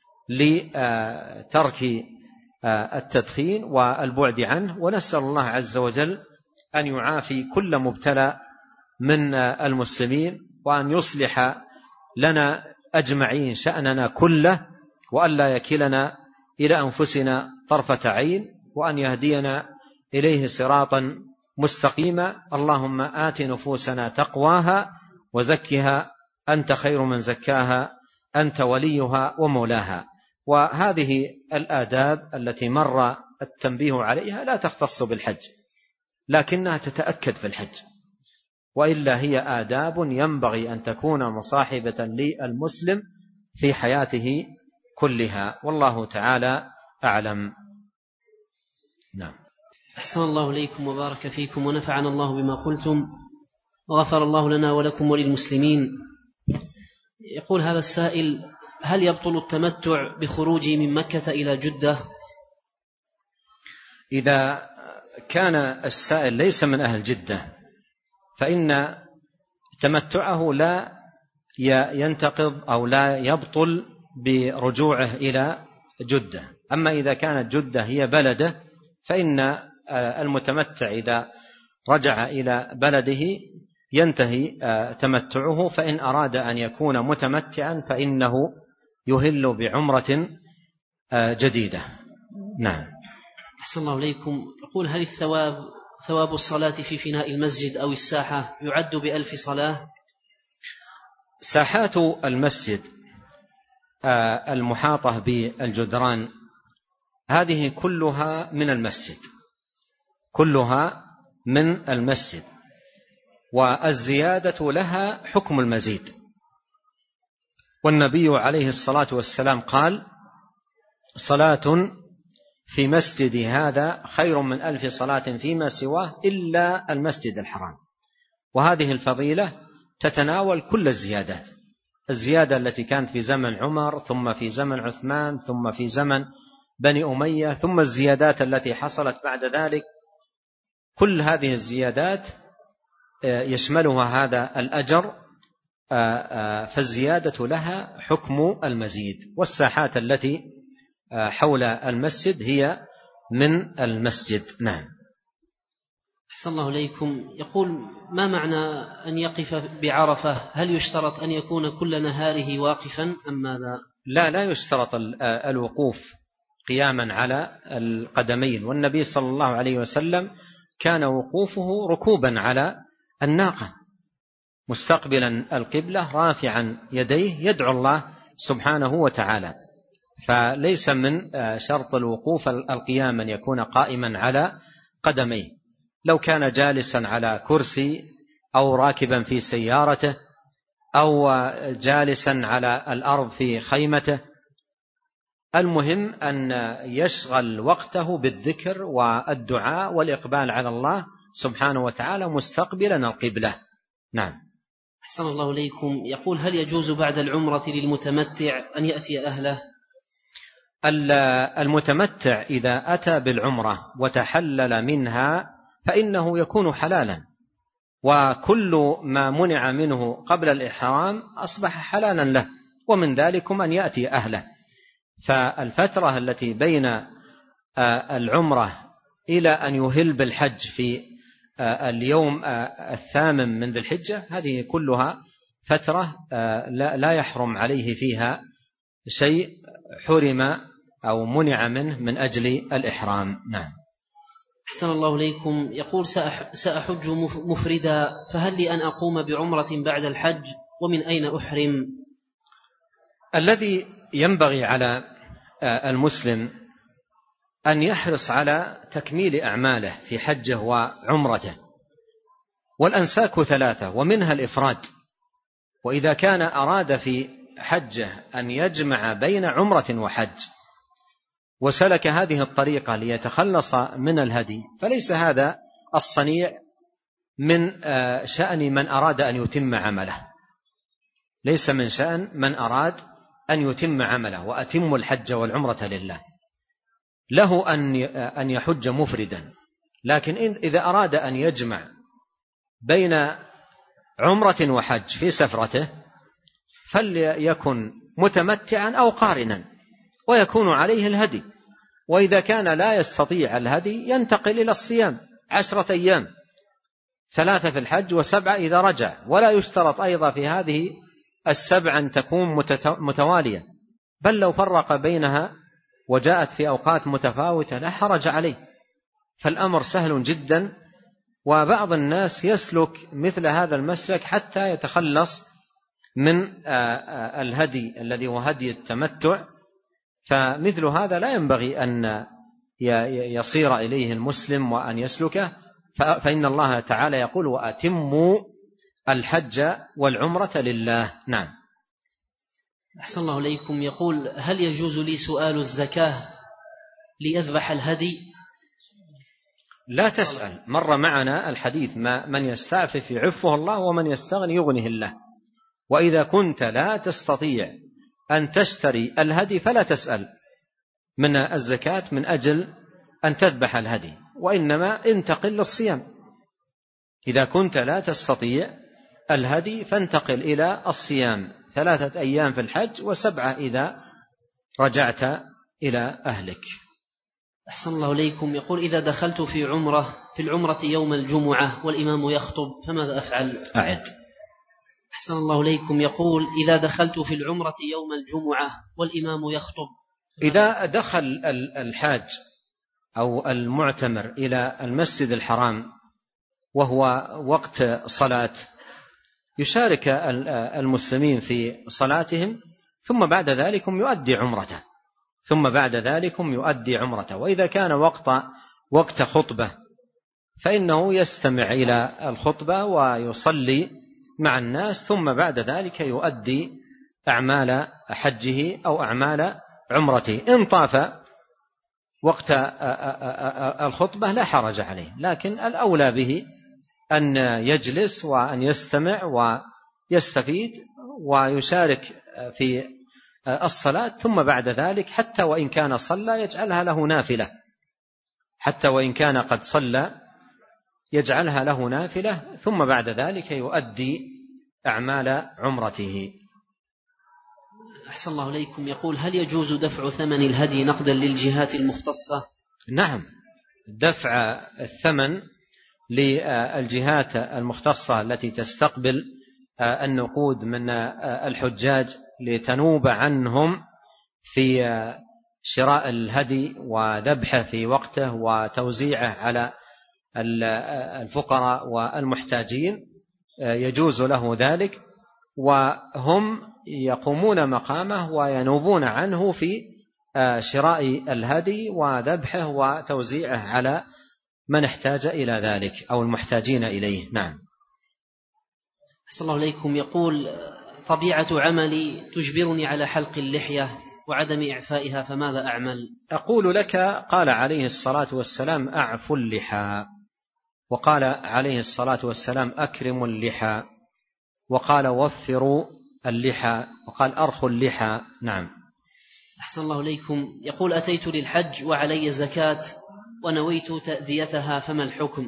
لترك التدخين والبعد عنه، ونسأل الله عز وجل أن يعافي كل مبتلى من المسلمين، وأن يصلح لنا أجمعين شأننا كله، وأن لا يكلنا إلى أنفسنا طرفة عين، وأن يهدينا إليه صراطا مستقيما. اللهم آت نفوسنا تقواها وزكها أنت خير من زكاها أنت وليها ومولاها. وهذه الآداب التي مر التنبيه عليها لا تختص بالحج، لكنها تتأكد في الحج، وإلا هي آداب ينبغي أن تكون مصاحبة للمسلم في حياته كلها، والله تعالى أعلم. نعم. أحسن الله إليكم وبارك فيكم ونفعنا الله بما قلتم، وغفر الله لنا ولكم وللمسلمين. يقول هذا السائل: هل يبطل التمتع بخروجي من مكة إلى جدة؟ إذا كان السائل ليس من أهل جدة فإن تمتعه لا ينتقض أو لا يبطل برجوعه إلى جدة. أما إذا كانت جدة هي بلده فإن المتمتع إذا رجع إلى بلده ينتهي تمتعه، فإن أراد أن يكون متمتعا فإنه يهل بعمرة جديدة. نعم. أحسن الله إليكم. يقول: هل ثواب الصلاة في فناء المسجد أو الساحة يعد ب1000 صلاة؟ ساحات المسجد المحاطة بالجدران هذه كلها من المسجد، كلها من المسجد، والزيادة لها حكم المزيد. والنبي عليه الصلاة والسلام قال: صلاة في مسجد هذا خير من 1000 صلاة فيما سواه إلا المسجد الحرام. وهذه الفضيلة تتناول كل الزيادات، الزيادة التي كانت في زمن عمر، ثم في زمن عثمان، ثم في زمن بني أمية، ثم الزيادات التي حصلت بعد ذلك، كل هذه الزيادات يشملها هذا الأجر، فالزيادة لها حكم المزيد. والساحات التي حول المسجد هي من المسجد. نعم. أحسن الله إليكم. يقول: ما معنى أن يقف بعرفة؟ هل يشترط أن يكون كل نهاره واقفا أم ماذا؟ لا يشترط الوقوف قياما على القدمين، والنبي صلى الله عليه وسلم كان وقوفه ركوبا على الناقة مستقبلا القبلة رافعا يديه يدعو الله سبحانه وتعالى، فليس من شرط الوقوف القيام أن يكون قائما على قدميه. لو كان جالسا على كرسي أو راكبا في سيارته أو جالسا على الأرض في خيمته، المهم أن يشغل وقته بالذكر والدعاء والإقبال على الله سبحانه وتعالى مستقبلا القبلة. نعم. أحسن الله إليكم. يقول: هل يجوز بعد العمرة للمتمتع أن يأتي أهله؟ المتمتع إذا أتى بالعمرة وتحلل منها فإنه يكون حلالا، وكل ما منع منه قبل الإحرام أصبح حلالا له، ومن ذلكم أن يأتي أهله. فالفترة التي بين العمرة إلى أن يهل بالحج في اليوم 8 من ذي الحجة، هذه كلها فترة لا يحرم عليه فيها شيء حرم أو منع منه من أجل الإحرام. نعم. أحسن الله إليكم. يقول: سأحج مفردا، فهل لي أن أقوم بعمرة بعد الحج؟ ومن أين أحرم؟ الذي ينبغي على المسلم أن يحرص على تكميل أعماله في حجه وعمرته، والأنساك 3 ومنها الإفراد. وإذا كان أراد في حجه أن يجمع بين عمرة وحج وسلك هذه الطريقة ليتخلص من الهدي، فليس هذا الصنيع من شأن من أراد أن يتم عمله، ليس من شأن من أراد أن يتم عمله. وأتم الحج والعمرة لله. له أن يحج مفردا، لكن إذا أراد أن يجمع بين عمرة وحج في سفرته فليكن متمتعا أو قارنا ويكون عليه الهدي. وإذا كان لا يستطيع الهدي ينتقل إلى الصيام 10 أيام، 3 في الحج و7 إذا رجع. ولا يشترط أيضا في هذه 7 أن تكون متوالية، بل لو فرق بينها وجاءت في أوقات متفاوتة لا حرج عليه، فالأمر سهل جدا. وبعض الناس يسلك مثل هذا المسلك حتى يتخلص من الهدي الذي هو هدي التمتع، فمثل هذا لا ينبغي أن يصير إليه المسلم وأن يسلكه، فإن الله تعالى يقول: وأتموا الحج والعمرة لله. نعم. أحسن الله إليكم. يقول: هل يجوز لي سؤال الزكاة لأذبح الهدي؟ لا تسأل. مر معنا الحديث: من يستعفف يعفه الله ومن يستغني يغنه الله. وإذا كنت لا تستطيع أن تشتري الهدي فلا تسأل من الزكاة من أجل أن تذبح الهدي، وإنما انتقل للصيام. إذا كنت لا تستطيع الهدي فانتقل إلى الصيام 3 أيام في الحج و7 إذا رجعت إلى أهلك. أحسن الله إليكم. يقول: إذا دخلت في العمرة يوم الجمعة والإمام يخطب فماذا أفعل؟ أعد. أحسن الله إليكم. يقول: إذا دخلت في العمرة يوم الجمعة والإمام يخطب. إذا دخل الحاج أو المعتمر إلى المسجد الحرام وهو وقت صلاة يشارك المسلمين في صلاتهم، ثم بعد ذلك يؤدي عمرته. وإذا كان وقت خطبة فإنه يستمع إلى الخطبة ويصلي مع الناس، ثم بعد ذلك يؤدي أعمال حجه أو أعمال عمرته. إن طاف وقت الخطبة لا حرج عليه، لكن الأولى به أن يجلس وأن يستمع ويستفيد ويشارك في الصلاة، ثم بعد ذلك حتى وإن كان صلى يجعلها له نافلة، حتى وإن كان قد صلى يجعلها له نافلة، ثم بعد ذلك يؤدي أعمال عمرته. أحسن الله إليكم. يقول: هل يجوز دفع ثمن الهدي نقدا للجهات المختصة؟ نعم، دفع الثمن للجهات المختصة التي تستقبل النقود من الحجاج لتنوب عنهم في شراء الهدي وذبحه في وقته وتوزيعه على الفقراء والمحتاجين، يجوز له ذلك، وهم يقومون مقامه وينوبون عنه في شراء الهدي وذبحه وتوزيعه على من احتاج إلى ذلك أو المحتاجين إليه. نعم. أحسن الله إليكم. يقول: طبيعة عملي تجبرني على حلق اللحية وعدم إعفائها، فماذا أعمل؟ أقول لك: قال عليه الصلاة والسلام: أعفوا اللحى، وقال عليه الصلاة والسلام: أكرموا اللحى، وقال: وفروا اللحى، وقال: أرخوا اللحى. نعم. أحسن الله إليكم. يقول: أتيت للحج وعلي زكاة ونويت تأديتها، فما الحكم؟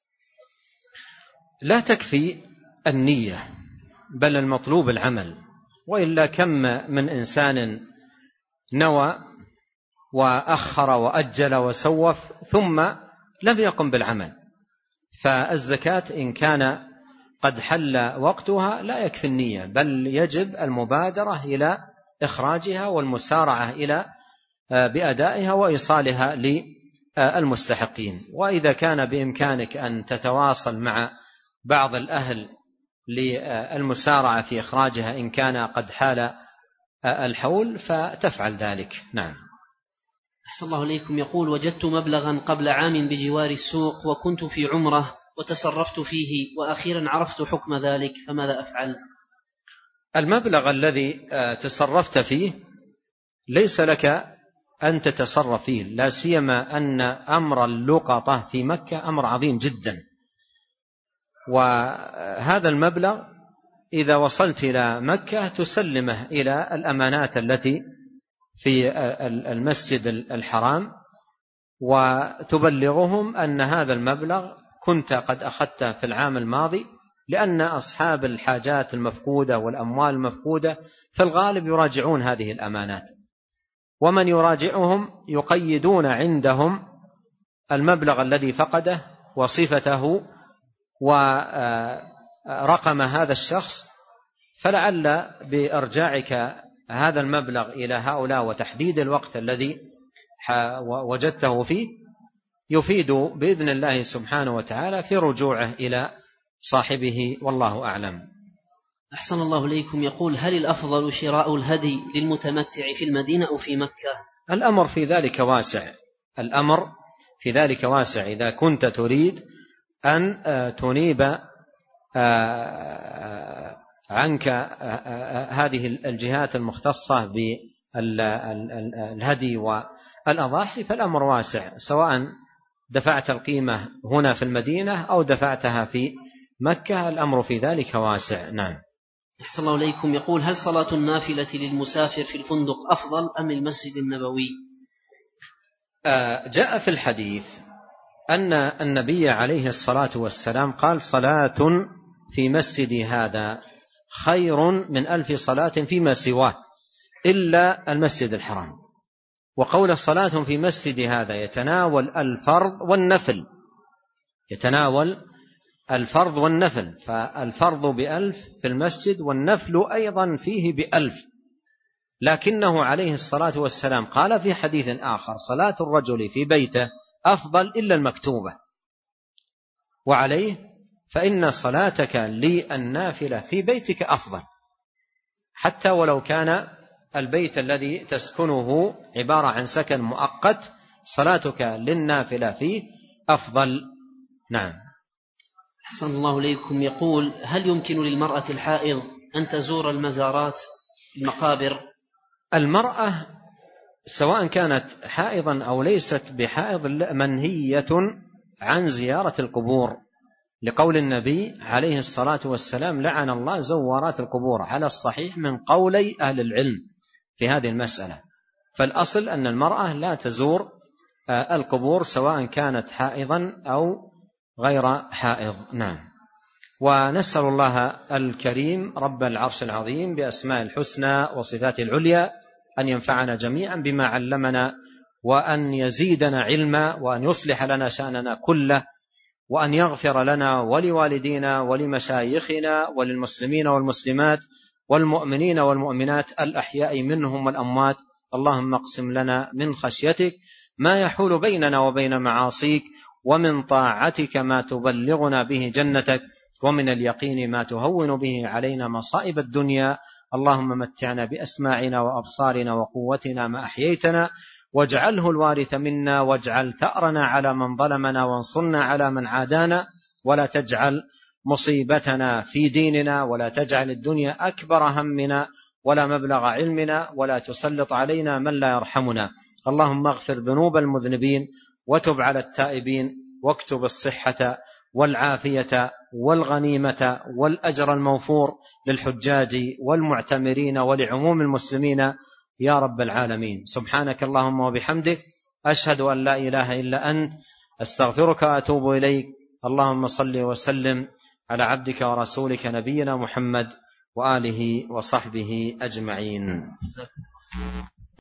لا تكفي النية، بل المطلوب العمل، وإلا كم من إنسان نوى وأخر وأجل وسوف ثم لم يقم بالعمل. فالزكاة إن كان قد حل وقتها لا يكفي النية، بل يجب المبادرة إلى إخراجها والمسارعة إلى بأدائها وإيصالها للمستحقين. وإذا كان بإمكانك أن تتواصل مع بعض الأهل للمسارعة في إخراجها إن كان قد حال الحول فتفعل ذلك. نعم. أحسن الله إليكم. يقول: وجدت مبلغا قبل عام بجوار السوق وكنت في عمرة وتصرفت فيه، وأخيرا عرفت حكم ذلك، فماذا أفعل؟ المبلغ الذي تصرفت فيه ليس لك أن تتصرف فيه، لا سيما أن أمر اللقطة في مكة أمر عظيم جدا، وهذا المبلغ إذا وصلت إلى مكة تسلمه إلى الأمانات التي في المسجد الحرام، وتبلغهم أن هذا المبلغ كنت قد أخذته في العام الماضي، لأن أصحاب الحاجات المفقودة والأموال المفقودة في الغالب يراجعون هذه الأمانات، ومن يراجعهم يقيدون عندهم المبلغ الذي فقده وصفته ورقم هذا الشخص، فلعل بإرجاعك هذا المبلغ إلى هؤلاء وتحديد الوقت الذي وجدته فيه يفيد بإذن الله سبحانه وتعالى في رجوعه إلى صاحبه، والله أعلم. أحسن الله إليكم. يقول: هل الأفضل شراء الهدي للمتمتع في المدينة أو في مكة؟ الأمر في ذلك واسع، الأمر في ذلك واسع. إذا كنت تريد أن تنيب عنك هذه الجهات المختصة بالهدي والأضاحي فالأمر واسع، سواء دفعت القيمة هنا في المدينة أو دفعتها في مكة، الأمر في ذلك واسع. نعم. أحسن الله إليكم. يقول: هل صلاة النافلة للمسافر في الفندق أفضل أم المسجد النبوي؟ جاء في الحديث أن النبي عليه الصلاة والسلام قال: صلاة في مسجد هذا خير من 1000 صلاة فيما سواه إلا المسجد الحرام. وقول صلاة في مسجد هذا يتناول الفرض والنفل، يتناول الفرض والنفل، فالفرض 1000 في المسجد والنفل أيضا فيه 1000. لكنه عليه الصلاة والسلام قال في حديث آخر: صلاة الرجل في بيته أفضل إلا المكتوبة. وعليه فإن صلاتك للنافلة في بيتك أفضل، حتى ولو كان البيت الذي تسكنه عبارة عن سكن مؤقت، صلاتك للنافلة فيه أفضل. نعم. أحسن الله إليكم. يقول: هل يمكن للمرأة الحائض أن تزور المزارات المقابر؟ المرأة سواء كانت حائضا أو ليست بحائض منهية عن زيارة القبور، لقول النبي عليه الصلاة والسلام: لعن الله زوارات القبور، على الصحيح من قولي أهل العلم، في هذه المسألة. فالأصل أن المرأة لا تزور القبور سواء كانت حائضا أو غير حائض. نعم. ونسأل الله الكريم رب العرش العظيم بأسماء الحسنى وصفاته العليا أن ينفعنا جميعا بما علمنا، وأن يزيدنا علما، وأن يصلح لنا شأننا كله، وأن يغفر لنا ولوالدينا ولمشايخنا وللمسلمين والمسلمات والمؤمنين والمؤمنات الأحياء منهم والأموات. اللهم اقسم لنا من خشيتك ما يحول بيننا وبين معاصيك، ومن طاعتك ما تبلغنا به جنتك، ومن اليقين ما تهون به علينا مصائب الدنيا. اللهم متعنا بأسماعنا وأبصارنا وقوتنا ما أحييتنا، واجعله الوارث منا، واجعل ثأرنا على من ظلمنا، وانصرنا على من عادانا، ولا تجعل مصيبتنا في ديننا، ولا تجعل الدنيا أكبر همنا ولا مبلغ علمنا، ولا تسلط علينا من لا يرحمنا. اللهم اغفر ذنوب المذنبين، وتب على التائبين، واكتب الصحة والعافية والغنيمة والأجر الموفور للحجاج والمعتمرين ولعموم المسلمين يا رب العالمين. سبحانك اللهم وبحمدك، أشهد أن لا إله إلا أنت، أستغفرك وأتوب إليك. اللهم صل وسلم على عبدك ورسولك نبينا محمد وآله وصحبه أجمعين.